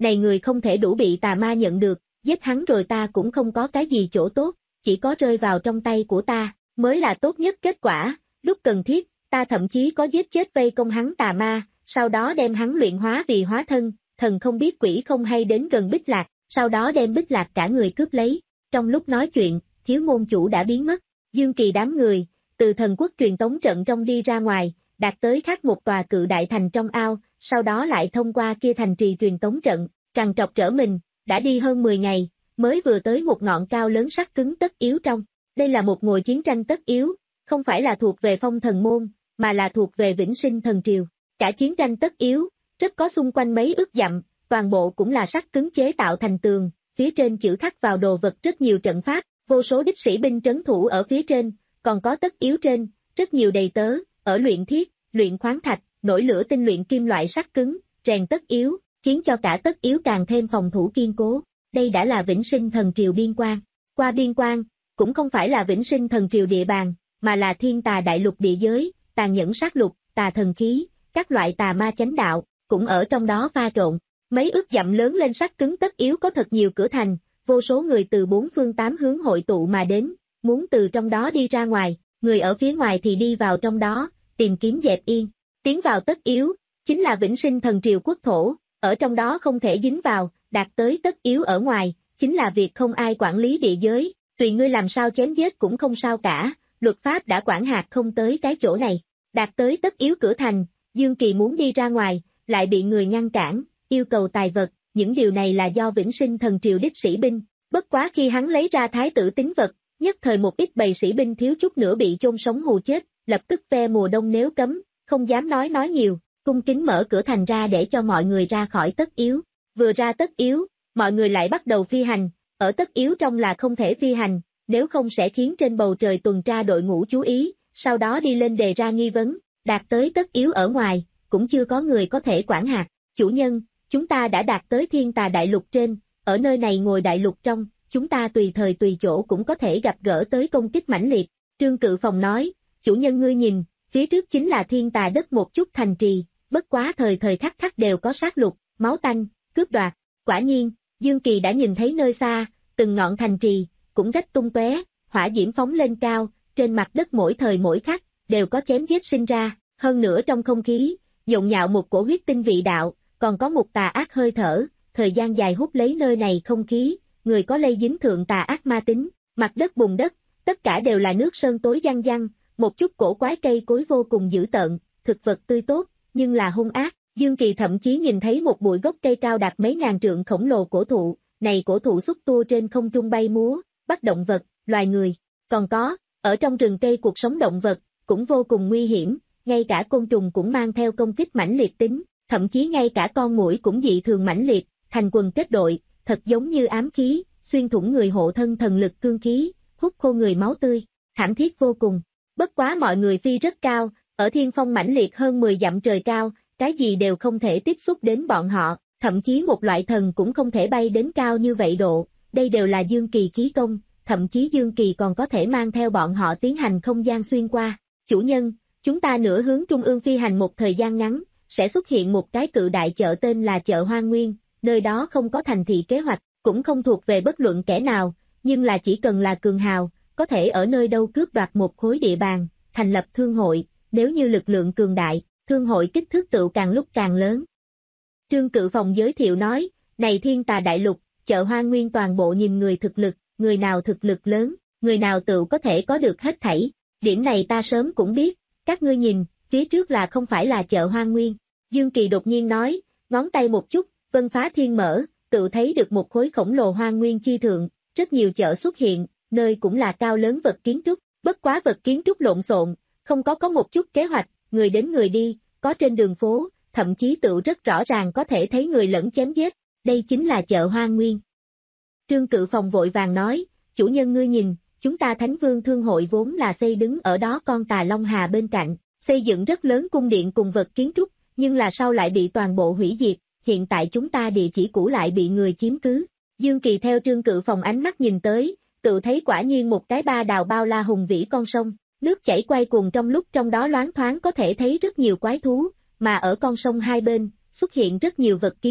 này người không thể đủ bị tà ma nhận được, giết hắn rồi ta cũng không có cái gì chỗ tốt, chỉ có rơi vào trong tay của ta, mới là tốt nhất kết quả, lúc cần thiết, ta thậm chí có giết chết vây công hắn tà ma, sau đó đem hắn luyện hóa vì hóa thân, thần không biết quỷ không hay đến gần Bích Lạc, sau đó đem Bích Lạc cả người cướp lấy. Trong lúc nói chuyện, thiếu môn chủ đã biến mất, Dương Kỳ đám người, từ thần quốc truyền tống trận trong đi ra ngoài, đạt tới khác một tòa cự đại thành trong ao, sau đó lại thông qua kia thành trì truyền tống trận, trằn trọc trở mình, đã đi hơn mười ngày, mới vừa tới một ngọn cao lớn sắt cứng tất yếu trong. Đây là một ngồi chiến tranh tất yếu, không phải là thuộc về Phong Thần môn, mà là thuộc về Vĩnh Sinh Thần Triều. Cả chiến tranh tất yếu, rất có xung quanh mấy ức dặm, toàn bộ cũng là sắt cứng chế tạo thành tường, phía trên chữ khắc vào đồ vật rất nhiều trận pháp, vô số đích sĩ binh trấn thủ ở phía trên, còn có tất yếu trên, rất nhiều đầy tớ, ở luyện thiết, luyện khoáng thạch, nổi lửa tinh luyện kim loại sắt cứng, rèn tất yếu, khiến cho cả tất yếu càng thêm phòng thủ kiên cố. Đây đã là Vĩnh Sinh Thần Triều biên quan. Qua biên quan, cũng không phải là Vĩnh Sinh Thần Triều địa bàn, mà là thiên tà đại lục địa giới, tàn nhẫn sát lục, tà thần khí, các loại tà ma chánh đạo, cũng ở trong đó pha trộn. Mấy ước dặm lớn lên sắt cứng tất yếu có thật nhiều cửa thành, vô số người từ bốn phương tám hướng hội tụ mà đến, muốn từ trong đó đi ra ngoài, người ở phía ngoài thì đi vào trong đó, tìm kiếm dẹp yên. Tiến vào tất yếu, chính là Vĩnh Sinh Thần Triều quốc thổ, ở trong đó không thể dính vào, đạt tới tất yếu ở ngoài, chính là việc không ai quản lý địa giới, tùy ngươi làm sao chém giết cũng không sao cả, luật pháp đã quản hạt không tới cái chỗ này. Đạt tới tất yếu cửa thành, Dương Kỳ muốn đi ra ngoài, lại bị người ngăn cản, yêu cầu tài vật, những điều này là do Vĩnh Sinh Thần Triều đích sĩ binh, bất quá khi hắn lấy ra thái tử tín vật, nhất thời một ít bầy sĩ binh thiếu chút nữa bị chôn sống hù chết, lập tức ve mùa đông nếu cấm, không dám nói nói nhiều, cung kính mở cửa thành ra để cho mọi người ra khỏi tất yếu. Vừa ra tất yếu, mọi người lại bắt đầu phi hành, ở tất yếu trong là không thể phi hành, nếu không sẽ khiến trên bầu trời tuần tra đội ngũ chú ý, sau đó đi lên đề ra nghi vấn, đạt tới tất yếu ở ngoài, cũng chưa có người có thể quản hạt. Chủ nhân, chúng ta đã đạt tới thiên tà đại lục trên, ở nơi này ngồi đại lục trong, chúng ta tùy thời tùy chỗ cũng có thể gặp gỡ tới công kích mãnh liệt. Trương Cự Phòng nói, chủ nhân ngươi nhìn, phía trước chính là thiên tà đất một chút thành trì, bất quá thời thời khắc khắc đều có sát lục, máu tanh, cướp đoạt. Quả nhiên, Dương Kỳ đã nhìn thấy nơi xa, từng ngọn thành trì, cũng rách tung tóe, hỏa diễm phóng lên cao, trên mặt đất mỗi thời mỗi khắc, đều có chém giết sinh ra, hơn nữa trong không khí, nhộn nhạo một cổ huyết tinh vị đạo, còn có một tà ác hơi thở, thời gian dài hút lấy nơi này không khí, người có lây dính thượng tà ác ma tính, mặt đất bùn đất, tất cả đều là nước sơn tối giăng giăng, một chút cổ quái cây cối vô cùng dữ tợn, thực vật tươi tốt, nhưng là hung ác. Dương Kỳ thậm chí nhìn thấy một bụi gốc cây cao đạt mấy ngàn trượng khổng lồ cổ thụ, này cổ thụ xúc tua trên không trung bay múa, bắt động vật, loài người, còn có, ở trong rừng cây cuộc sống động vật, cũng vô cùng nguy hiểm, ngay cả côn trùng cũng mang theo công kích mãnh liệt tính, thậm chí ngay cả con muỗi cũng dị thường mãnh liệt, thành quần kết đội, thật giống như ám khí, xuyên thủng người hộ thân thần lực cương khí, hút khô người máu tươi, thảm thiết vô cùng. Bất quá mọi người phi rất cao, ở thiên phong mãnh liệt hơn mười dặm trời cao, cái gì đều không thể tiếp xúc đến bọn họ, thậm chí một loại thần cũng không thể bay đến cao như vậy độ, đây đều là Dương Kỳ khí công, thậm chí Dương Kỳ còn có thể mang theo bọn họ tiến hành không gian xuyên qua. Chủ nhân, chúng ta nửa hướng trung ương phi hành một thời gian ngắn, sẽ xuất hiện một cái cự đại chợ tên là chợ Hoang Nguyên, nơi đó không có thành thị kế hoạch, cũng không thuộc về bất luận kẻ nào, nhưng là chỉ cần là cường hào, có thể ở nơi đâu cướp đoạt một khối địa bàn, thành lập thương hội, nếu như lực lượng cường đại, thương hội kích thước tựu càng lúc càng lớn. Trương Cự Phòng giới thiệu nói, này thiên tà đại lục, chợ Hoang Nguyên toàn bộ nhìn người thực lực, người nào thực lực lớn, người nào tựu có thể có được hết thảy, điểm này ta sớm cũng biết, các ngươi nhìn, phía trước là không phải là chợ Hoang Nguyên. Dương Kỳ đột nhiên nói, ngón tay một chút, vân phá thiên mở, tự thấy được một khối khổng lồ Hoang Nguyên chi thượng, rất nhiều chợ xuất hiện, nơi cũng là cao lớn vật kiến trúc, bất quá vật kiến trúc lộn xộn, không có có một chút kế hoạch, người đến người đi, có trên đường phố, thậm chí tự rất rõ ràng có thể thấy người lẫn chém giết, đây chính là chợ Hoang Nguyên. Trương Cự Phòng vội vàng nói, chủ nhân ngươi nhìn, chúng ta Thánh Vương Thương hội vốn là xây đứng ở đó con Tà Long Hà bên cạnh, xây dựng rất lớn cung điện cùng vật kiến trúc, nhưng là sau lại bị toàn bộ hủy diệt, hiện tại chúng ta địa chỉ cũ lại bị người chiếm cứ. Dương Kỳ theo Trương Cự Phòng ánh mắt nhìn tới, tự thấy quả nhiên một cái ba đào bao la hùng vĩ con sông, nước chảy quay cuồng trong lúc trong đó loáng thoáng có thể thấy rất nhiều quái thú, mà ở con sông hai bên, xuất hiện rất nhiều vật kiến trúc,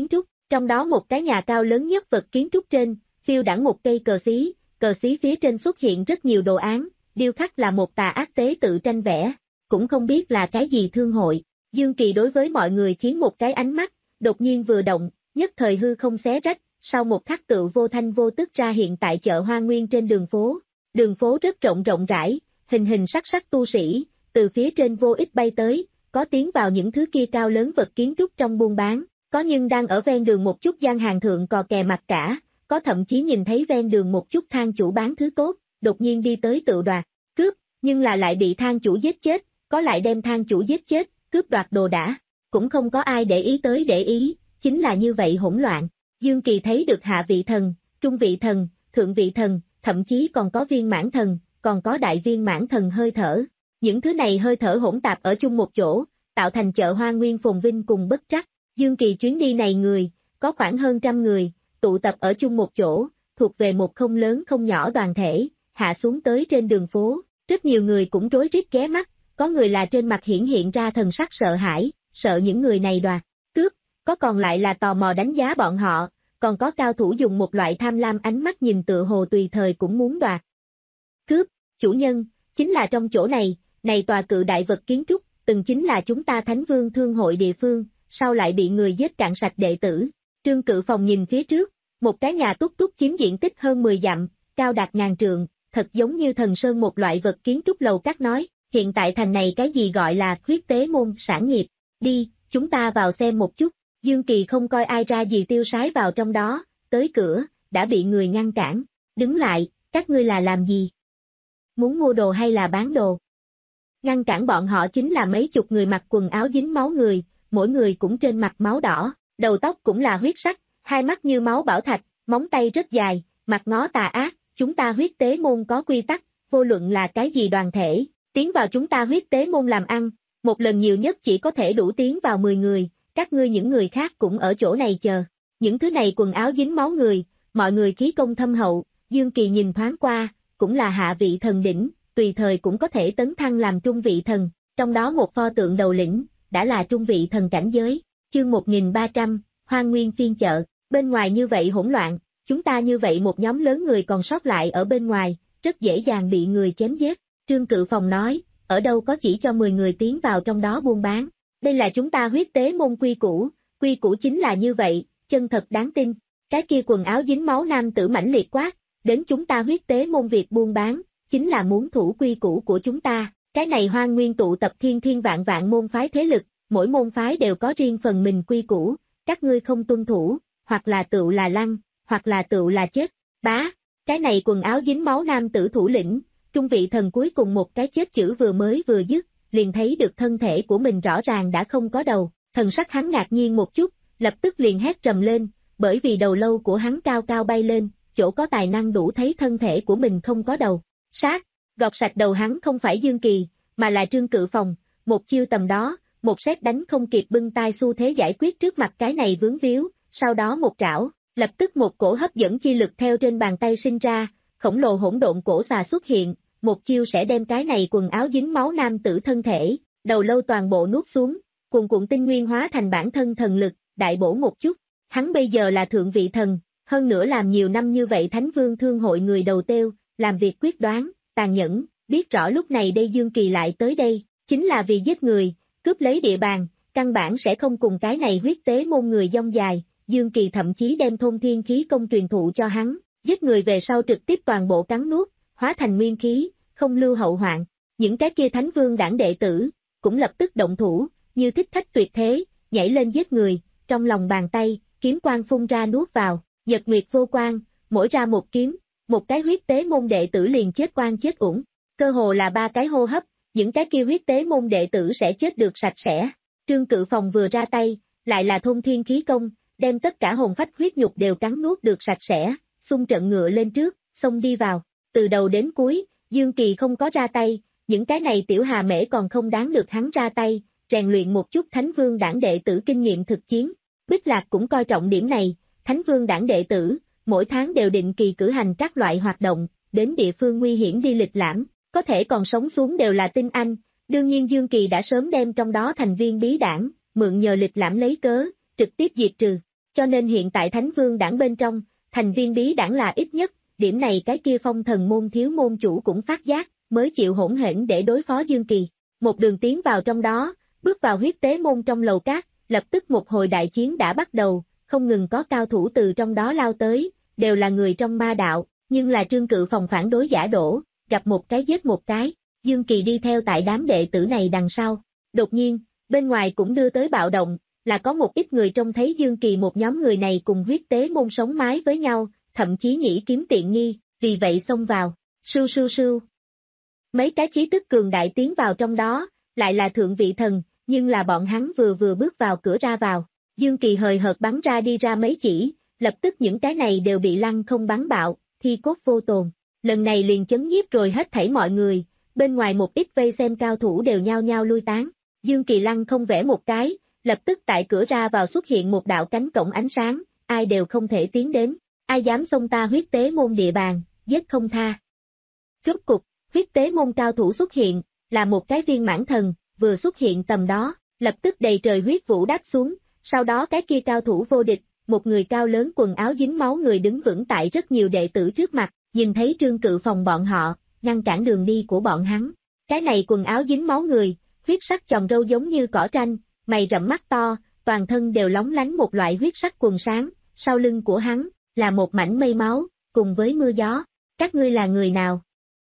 Trong đó một cái nhà cao lớn nhất vật kiến trúc trên, phiêu đãng một cây cờ xí, cờ xí phía trên xuất hiện rất nhiều đồ án, điêu khắc là một tà ác tế tự tranh vẽ, cũng không biết là cái gì thương hội. Dương Kỳ đối với mọi người khiến một cái ánh mắt, đột nhiên vừa động, nhất thời hư không xé rách, sau một khắc tựu vô thanh vô tức ra hiện tại chợ Hoa Nguyên trên đường phố. Đường phố rất rộng rộng rãi, hình hình sắc sắc tu sĩ, từ phía trên vô ích bay tới, có tiến vào những thứ kia cao lớn vật kiến trúc trong buôn bán, có nhưng đang ở ven đường một chút gian hàng thượng cò kè mặt cả, có thậm chí nhìn thấy ven đường một chút than chủ bán thứ tốt, đột nhiên đi tới tự đoạt, cướp, nhưng là lại bị than chủ giết chết, có lại đem than chủ giết chết, cướp đoạt đồ đã, cũng không có ai để ý tới để ý, chính là như vậy hỗn loạn. Dương Kỳ thấy được hạ vị thần, trung vị thần, thượng vị thần, thậm chí còn có viên mãn thần, còn có đại viên mãn thần hơi thở. Những thứ này hơi thở hỗn tạp ở chung một chỗ, tạo thành chợ Hoa Nguyên phồn vinh cùng bất trắc. Dương Kỳ chuyến đi này người, có khoảng hơn trăm người, tụ tập ở chung một chỗ, thuộc về một không lớn không nhỏ đoàn thể, hạ xuống tới trên đường phố. Rất nhiều người cũng rối rít ghé mắt, có người là trên mặt hiển hiện ra thần sắc sợ hãi, sợ những người này đoạt, cướp, có còn lại là tò mò đánh giá bọn họ, còn có cao thủ dùng một loại tham lam ánh mắt nhìn tựa hồ tùy thời cũng muốn đoạt. Cướp, chủ nhân, chính là trong chỗ này, này tòa cự đại vật kiến trúc, từng chính là chúng ta Thánh Vương Thương hội địa phương, sao lại bị người giết cạn sạch đệ tử. Trương Cự Phòng nhìn phía trước, một cái nhà túc túc chiếm diện tích hơn mười dặm, cao đạt ngàn trượng, thật giống như thần sơn một loại vật kiến trúc lầu các nói, hiện tại thành này cái gì gọi là huyết tế môn sản nghiệp, đi, chúng ta vào xem một chút. Dương Kỳ không coi ai ra gì tiêu sái vào trong đó, tới cửa, đã bị người ngăn cản, đứng lại, các ngươi là làm gì? Muốn mua đồ hay là bán đồ? Ngăn cản bọn họ chính là mấy chục người mặc quần áo dính máu người, mỗi người cũng trên mặt máu đỏ, đầu tóc cũng là huyết sắc, hai mắt như máu bảo thạch, móng tay rất dài, mặt ngó tà ác, chúng ta huyết tế môn có quy tắc, vô luận là cái gì đoàn thể, tiến vào chúng ta huyết tế môn làm ăn, một lần nhiều nhất chỉ có thể đủ tiến vào mười người, các ngươi những người khác cũng ở chỗ này chờ. Những thứ này quần áo dính máu người, mọi người khí công thâm hậu, Dương Kỳ nhìn thoáng qua, cũng là hạ vị thần đỉnh, tùy thời cũng có thể tấn thăng làm trung vị thần, trong đó một pho tượng đầu lĩnh, đã là trung vị thần cảnh giới. Chương một nghìn ba trăm, Hoa Nguyên phiên chợ, bên ngoài như vậy hỗn loạn, chúng ta như vậy một nhóm lớn người còn sót lại ở bên ngoài, rất dễ dàng bị người chém giết. Trương Cự Phòng nói, ở đâu có chỉ cho mười người tiến vào trong đó buôn bán. Đây là chúng ta huyết tế môn quy củ, quy củ chính là như vậy, chân thật đáng tin. Cái kia quần áo dính máu nam tử mãnh liệt quát, đến chúng ta huyết tế môn việc buôn bán, chính là muốn thủ quy củ của chúng ta. Cái này Hoa Nguyên tụ tập thiên thiên vạn vạn môn phái thế lực, mỗi môn phái đều có riêng phần mình quy củ, các ngươi không tuân thủ, hoặc là tựu là lăng, hoặc là tựu là chết. Bá, cái này quần áo dính máu nam tử thủ lĩnh, trung vị thần cuối cùng một cái chết chữ vừa mới vừa dứt, liền thấy được thân thể của mình rõ ràng đã không có đầu, thần sắc hắn ngạc nhiên một chút, lập tức liền hét trầm lên, bởi vì đầu lâu của hắn cao cao bay lên, chỗ có tài năng đủ thấy thân thể của mình không có đầu. Sát, gọt sạch đầu hắn không phải Dương Kỳ, mà là Trương Cự Phòng, một chiêu tầm đó, một sét đánh không kịp bưng tay xu thế giải quyết trước mặt cái này vướng víu, sau đó một trảo, lập tức một cổ hấp dẫn chi lực theo trên bàn tay sinh ra, khổng lồ hỗn độn cổ xà xuất hiện, một chiêu sẽ đem cái này quần áo dính máu nam tử thân thể, đầu lâu toàn bộ nuốt xuống, cuồn cuộn tinh nguyên hóa thành bản thân thần lực, đại bổ một chút. Hắn bây giờ là thượng vị thần, hơn nữa làm nhiều năm như vậy Thánh Vương Thương hội người đầu têu, làm việc quyết đoán, tàn nhẫn, biết rõ lúc này đây Dương Kỳ lại tới đây, chính là vì giết người, cướp lấy địa bàn, căn bản sẽ không cùng cái này huyết tế môn người dông dài. Dương Kỳ thậm chí đem thôn thiên khí công truyền thụ cho hắn, giết người về sau trực tiếp toàn bộ cắn nuốt, hóa thành nguyên khí, không lưu hậu hoạn. Những cái kia Thánh Vương đảng đệ tử, cũng lập tức động thủ, như thích khách tuyệt thế, nhảy lên giết người, trong lòng bàn tay, kiếm quang phun ra nuốt vào, nhật nguyệt vô quang, mỗi ra một kiếm, một cái huyết tế môn đệ tử liền chết oan chết uổng, cơ hồ là ba cái hô hấp, những cái kia huyết tế môn đệ tử sẽ chết được sạch sẽ. Trương Cự Phòng vừa ra tay, lại là thôn thiên khí công, đem tất cả hồn phách huyết nhục đều cắn nuốt được sạch sẽ, xung trận ngựa lên trước, xông đi vào, từ đầu đến cuối, Dương Kỳ không có ra tay, những cái này tiểu hà mễ còn không đáng được hắn ra tay, rèn luyện một chút Thánh Vương đảng đệ tử kinh nghiệm thực chiến. Bích Lạc cũng coi trọng điểm này, Thánh Vương đảng đệ tử, mỗi tháng đều định kỳ cử hành các loại hoạt động, đến địa phương nguy hiểm đi lịch lãm, có thể còn sống xuống đều là tinh anh, đương nhiên Dương Kỳ đã sớm đem trong đó thành viên bí đảng, mượn nhờ lịch lãm lấy cớ, trực tiếp diệt trừ. cho nên hiện tại Thánh Vương đảng bên trong, thành viên bí đảng là ít nhất, điểm này cái kia Phong Thần môn thiếu môn chủ cũng phát giác, mới chịu hỗn hển để đối phó Dương Kỳ. Một đường tiến vào trong đó, bước vào huyết tế môn trong lầu cát, lập tức một hồi đại chiến đã bắt đầu, không ngừng có cao thủ từ trong đó lao tới, đều là người trong ma đạo, nhưng là Trương Cự Phòng phản đối giả đổ, gặp một cái giết một cái, Dương Kỳ đi theo tại đám đệ tử này đằng sau. Đột nhiên, bên ngoài cũng đưa tới bạo động, là có một ít người trông thấy Dương Kỳ một nhóm người này cùng huyết tế môn sống mái với nhau, thậm chí nghĩ kiếm tiện nghi, vì vậy xông vào, sưu sưu sưu. Mấy cái khí tức cường đại tiến vào trong đó, lại là thượng vị thần, nhưng là bọn hắn vừa vừa bước vào cửa ra vào, Dương Kỳ hời hợt bắn ra đi ra mấy chỉ, lập tức những cái này đều bị lăng không bắn bạo, thi cốt vô tồn, lần này liền chấn nhiếp rồi hết thảy mọi người, bên ngoài một ít vây xem cao thủ đều nhao nhao lui tán, Dương Kỳ lăng không vẽ một cái, lập tức tại cửa ra vào xuất hiện một đạo cánh cổng ánh sáng, ai đều không thể tiến đến, ai dám xông ta huyết tế môn địa bàn, giết không tha. Rốt cục, huyết tế môn cao thủ xuất hiện, là một cái viên mãn thần, vừa xuất hiện tầm đó, lập tức đầy trời huyết vũ đáp xuống, sau đó cái kia cao thủ vô địch, một người cao lớn quần áo dính máu người đứng vững tại rất nhiều đệ tử trước mặt, nhìn thấy Trương Cự Phòng bọn họ, ngăn cản đường đi của bọn hắn. Cái này quần áo dính máu người, huyết sắc chòm râu giống như cỏ tranh, mày rậm mắt to, toàn thân đều lóng lánh một loại huyết sắc quần sáng, sau lưng của hắn, là một mảnh mây máu, cùng với mưa gió. Các ngươi là người nào?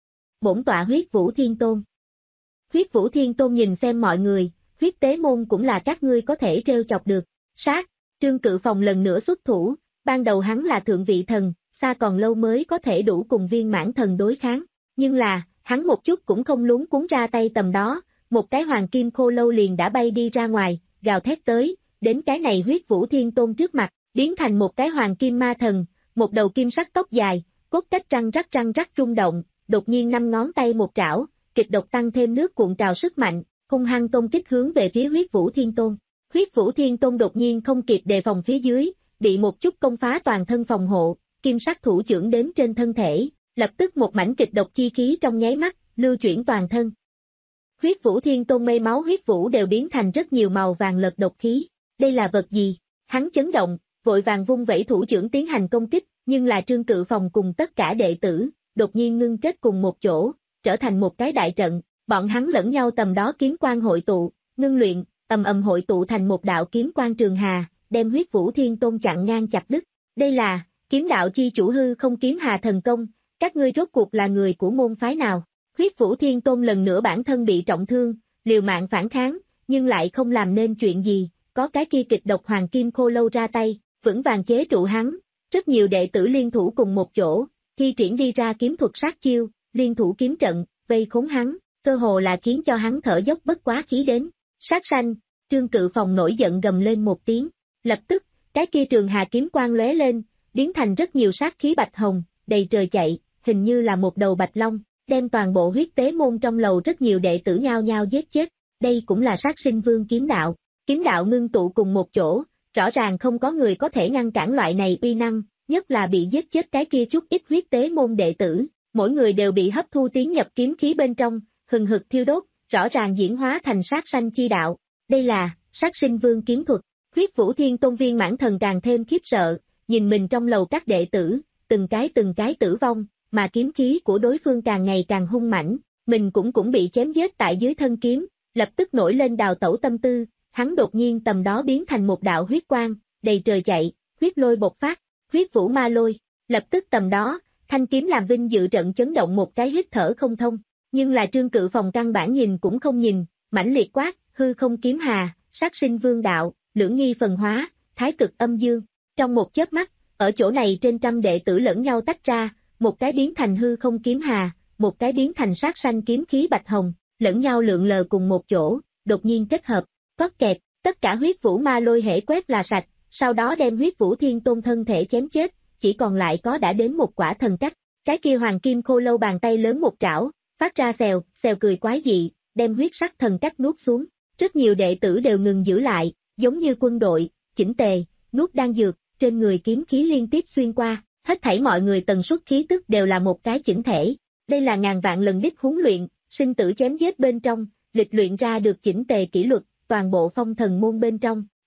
Bổn tọa Huyết Vũ Thiên Tôn. Huyết Vũ Thiên Tôn nhìn xem mọi người, huyết tế môn cũng là các ngươi có thể trêu chọc được. Sát, Trương Cự Phòng lần nữa xuất thủ, ban đầu hắn là thượng vị thần, xa còn lâu mới có thể đủ cùng viên mãn thần đối kháng, nhưng là, hắn một chút cũng không luống cuống ra tay tầm đó, một cái hoàng kim khô lâu liền đã bay đi ra ngoài, gào thét tới, đến cái này Huyết Vũ Thiên Tôn trước mặt, biến thành một cái hoàng kim ma thần, một đầu kim sắc tóc dài, cốt cách răng rắc răng rắc rung động, đột nhiên năm ngón tay một trảo, kịch độc tăng thêm nước cuộn trào sức mạnh, hung hăng công kích hướng về phía Huyết Vũ Thiên Tôn. Huyết Vũ Thiên Tôn đột nhiên không kịp đề phòng phía dưới, bị một chút công phá toàn thân phòng hộ, kim sắc thủ chưởng đến trên thân thể, lập tức một mảnh kịch độc chi khí trong nháy mắt, lưu chuyển toàn thân. Huyết Vũ Thiên Tôn mây máu huyết vũ đều biến thành rất nhiều màu vàng lật độc khí. Đây là vật gì? Hắn chấn động, vội vàng vung vẩy thủ chưởng tiến hành công kích, nhưng là Trương Cự Phòng cùng tất cả đệ tử, đột nhiên ngưng kết cùng một chỗ, trở thành một cái đại trận, bọn hắn lẫn nhau tầm đó kiếm quang hội tụ, ngưng luyện, ầm ầm hội tụ thành một đạo kiếm quang trường hà, đem Huyết Vũ Thiên Tôn chặn ngang chặt đứt. Đây là kiếm đạo chi chủ hư không kiếm hà thần công, các ngươi rốt cuộc là người của môn phái nào? Huyết Vũ Thiên Tôn lần nữa bản thân bị trọng thương, liều mạng phản kháng, nhưng lại không làm nên chuyện gì, có cái kia kịch độc hoàng kim khô lâu ra tay, vững vàng chế trụ hắn, rất nhiều đệ tử liên thủ cùng một chỗ, thi triển đi ra kiếm thuật sát chiêu, liên thủ kiếm trận, vây khốn hắn, cơ hồ là khiến cho hắn thở dốc bất quá khí đến. Sát sanh, Trương Cự Phòng nổi giận gầm lên một tiếng, lập tức, cái kia trường hà kiếm quang lóe lên, biến thành rất nhiều sát khí bạch hồng, đầy trời chạy, hình như là một đầu bạch long, đem toàn bộ huyết tế môn trong lầu rất nhiều đệ tử nhao nhao giết chết. Đây cũng là sát sinh vương kiếm đạo, kiếm đạo ngưng tụ cùng một chỗ, rõ ràng không có người có thể ngăn cản loại này uy năng, nhất là bị giết chết cái kia chút ít huyết tế môn đệ tử, mỗi người đều bị hấp thu tiến nhập kiếm khí bên trong, hừng hực thiêu đốt, rõ ràng diễn hóa thành sát sanh chi đạo. Đây là sát sinh vương kiếm thuật. Huyết Vũ Thiên Tôn viên mãn thần càng thêm khiếp sợ, nhìn mình trong lầu các đệ tử, từng cái từng cái tử vong, mà kiếm khí của đối phương càng ngày càng hung mãnh, mình cũng cũng bị chém giết tại dưới thân kiếm, lập tức nổi lên đào tẩu tâm tư, hắn đột nhiên tầm đó biến thành một đạo huyết quang, đầy trời chạy, huyết lôi bộc phát, huyết vũ ma lôi, lập tức tầm đó, thanh kiếm làm vinh dự trận chấn động một cái hít thở không thông, nhưng là Trương Cự Phòng căn bản nhìn cũng không nhìn, mãnh liệt quát, hư không kiếm hà, sát sinh vương đạo, lưỡng nghi phần hóa, thái cực âm dương, trong một chớp mắt, ở chỗ này trên trăm đệ tử lẫn nhau tách ra, một cái biến thành hư không kiếm hà, một cái biến thành sát sanh kiếm khí bạch hồng, lẫn nhau lượn lờ cùng một chỗ, đột nhiên kết hợp, cót kẹt, tất cả huyết vũ ma lôi hễ quét là sạch, sau đó đem Huyết Vũ Thiên Tôn thân thể chém chết, chỉ còn lại có đã đến một quả thần cách, cái kia hoàng kim khô lâu bàn tay lớn một trảo, phát ra xèo, xèo cười quái dị, đem huyết sắc thần cách nuốt xuống, rất nhiều đệ tử đều ngừng giữ lại, giống như quân đội, chỉnh tề, nuốt đan dược, trên người kiếm khí liên tiếp xuyên qua, hết thảy mọi người tần suất khí tức đều là một cái chỉnh thể, đây là ngàn vạn lần đích huấn luyện, sinh tử chém giết bên trong, lịch luyện ra được chỉnh tề kỷ luật, toàn bộ phong thần môn bên trong,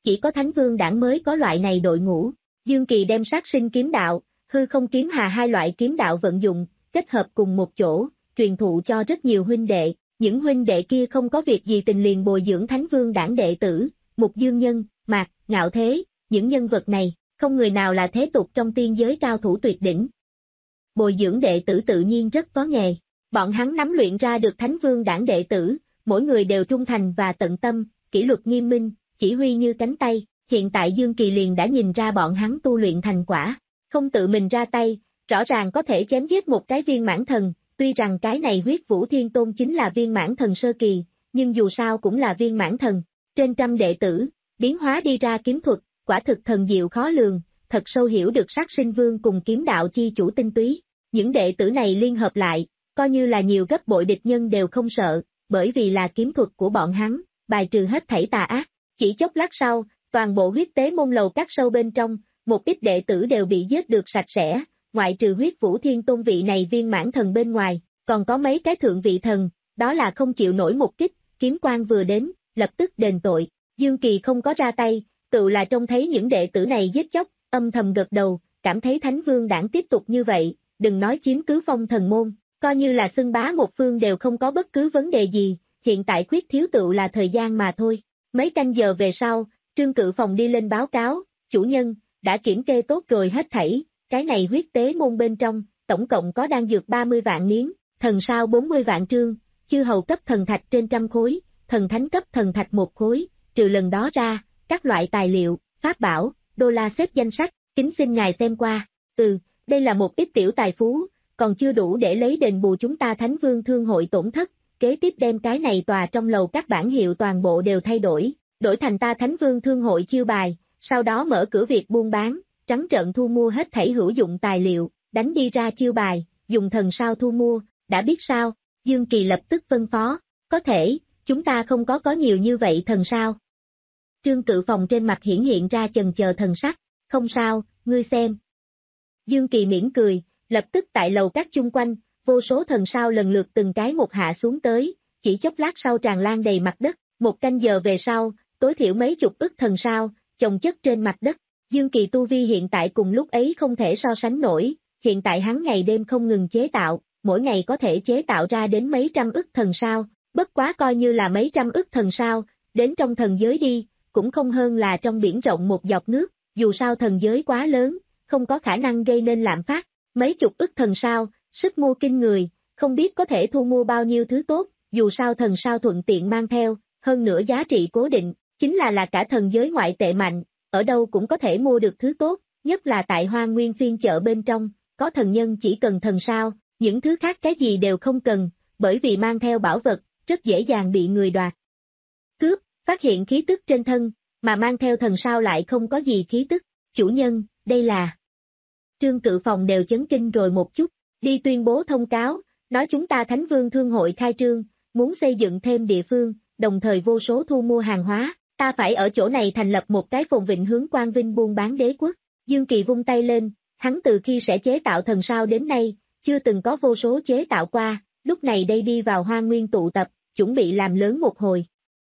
chỉ có Thánh Vương Đảng mới có loại này đội ngũ. Dương Kỳ đem sát sinh kiếm đạo, hư không kiếm hà hai loại kiếm đạo vận dụng, kết hợp cùng một chỗ, truyền thụ cho rất nhiều huynh đệ. Những huynh đệ kia không có việc gì tình liền bồi dưỡng Thánh Vương Đảng đệ tử, Mục Dương Nhân, Mạc, Ngạo Thế, những nhân vật này, không người nào là thế tục trong tiên giới cao thủ tuyệt đỉnh. Bồi dưỡng đệ tử tự nhiên rất có nghề. Bọn hắn nắm luyện ra được Thánh Vương Đảng đệ tử, mỗi người đều trung thành và tận tâm, kỷ luật nghiêm minh, chỉ huy như cánh tay. Hiện tại Dương Kỳ liền đã nhìn ra bọn hắn tu luyện thành quả, không tự mình ra tay, rõ ràng có thể chém giết một cái viên mãn thần, tuy rằng cái này huyết vũ thiên tôn chính là viên mãn thần sơ kỳ, nhưng dù sao cũng là viên mãn thần, trên trăm đệ tử, biến hóa đi ra kiếm thuật, quả thực thần diệu khó lường, thật sâu hiểu được sát sinh vương cùng kiếm đạo chi chủ tinh túy. Những đệ tử này liên hợp lại, coi như là nhiều gấp bội địch nhân đều không sợ, bởi vì là kiếm thuật của bọn hắn, bài trừ hết thảy tà ác. Chỉ chốc lát sau, toàn bộ huyết tế môn lầu các sâu bên trong, một ít đệ tử đều bị giết được sạch sẽ, ngoại trừ huyết vũ thiên tôn vị này viên mãn thần bên ngoài, còn có mấy cái thượng vị thần, đó là không chịu nổi một kích, kiếm quang vừa đến, lập tức đền tội. Dương Kỳ không có ra tay, tự là trông thấy những đệ tử này giết chóc, âm thầm gật đầu, cảm thấy Thánh Vương Đảng tiếp tục như vậy, đừng nói chiếm cứ phong thần môn, coi như là xưng bá một phương đều không có bất cứ vấn đề gì, hiện tại khuyết thiếu tự là thời gian mà thôi. Mấy canh giờ về sau, Trương Cự Phòng đi lên báo cáo, chủ nhân, đã kiểm kê tốt rồi hết thảy, cái này huyết tế môn bên trong, tổng cộng có đan dược ba mươi vạn miếng, thần sao bốn mươi vạn trương, chư hầu cấp thần thạch trên trăm khối, thần thánh cấp thần thạch một khối, trừ lần đó ra, các loại tài liệu, pháp bảo, đô la xếp danh sách, kính xin ngài xem qua. Ừ, đây là một ít tiểu tài phú, còn chưa đủ để lấy đền bù chúng ta Thánh Vương Thương hội tổn thất, kế tiếp đem cái này tòa trong lầu các bản hiệu toàn bộ đều thay đổi, đổi thành ta Thánh Vương Thương hội chiêu bài, sau đó mở cửa việc buôn bán, trắng trợn thu mua hết thảy hữu dụng tài liệu, đánh đi ra chiêu bài, dùng thần sao thu mua, đã biết sao? Dương Kỳ lập tức phân phó, có thể, chúng ta không có có nhiều như vậy thần sao. Trương Cự Phòng trên mặt hiển hiện ra chần chờ thần sắc, không sao, ngươi xem. Dương Kỳ mỉm cười, lập tức tại lầu các chung quanh, vô số thần sao lần lượt từng cái một hạ xuống tới, chỉ chốc lát sau tràn lan đầy mặt đất, một canh giờ về sau, tối thiểu mấy chục ức thần sao, chồng chất trên mặt đất. Dương Kỳ tu vi hiện tại cùng lúc ấy không thể so sánh nổi, hiện tại hắn ngày đêm không ngừng chế tạo, mỗi ngày có thể chế tạo ra đến mấy trăm ức thần sao, bất quá coi như là mấy trăm ức thần sao, đến trong thần giới đi, cũng không hơn là trong biển rộng một giọt nước, dù sao thần giới quá lớn, không có khả năng gây nên lạm phát, mấy chục ức thần sao, sức mua kinh người, không biết có thể thu mua bao nhiêu thứ tốt, dù sao thần sao thuận tiện mang theo, hơn nữa giá trị cố định, chính là là cả thần giới ngoại tệ mạnh, ở đâu cũng có thể mua được thứ tốt, nhất là tại Hoa Nguyên phiên chợ bên trong, có thần nhân chỉ cần thần sao, những thứ khác cái gì đều không cần, bởi vì mang theo bảo vật, rất dễ dàng bị người đoạt. Cướp, phát hiện khí tức trên thân, mà mang theo thần sao lại không có gì khí tức, chủ nhân, đây là... Trương Cự Phòng đều chấn kinh rồi một chút, đi tuyên bố thông cáo, nói chúng ta Thánh Vương Thương hội khai trương, muốn xây dựng thêm địa phương, đồng thời vô số thu mua hàng hóa, ta phải ở chỗ này thành lập một cái phồn vịnh hướng quang vinh buôn bán đế quốc. Dương Kỳ vung tay lên, hắn từ khi sẽ chế tạo thần sao đến nay, chưa từng có vô số chế tạo qua, lúc này đây đi vào Hoa Nguyên tụ tập, chuẩn bị làm lớn một hồi.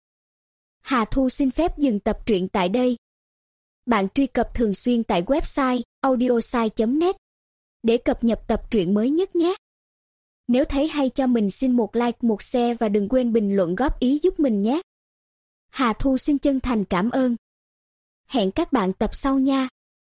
Hà Thu xin phép dừng tập truyện tại đây. Bạn truy cập thường xuyên tại website audiosai chấm net để cập nhật tập truyện mới nhất nhé. Nếu thấy hay cho mình xin một like, một share và đừng quên bình luận góp ý giúp mình nhé. Hà Thu xin chân thành cảm ơn. Hẹn các bạn tập sau nha.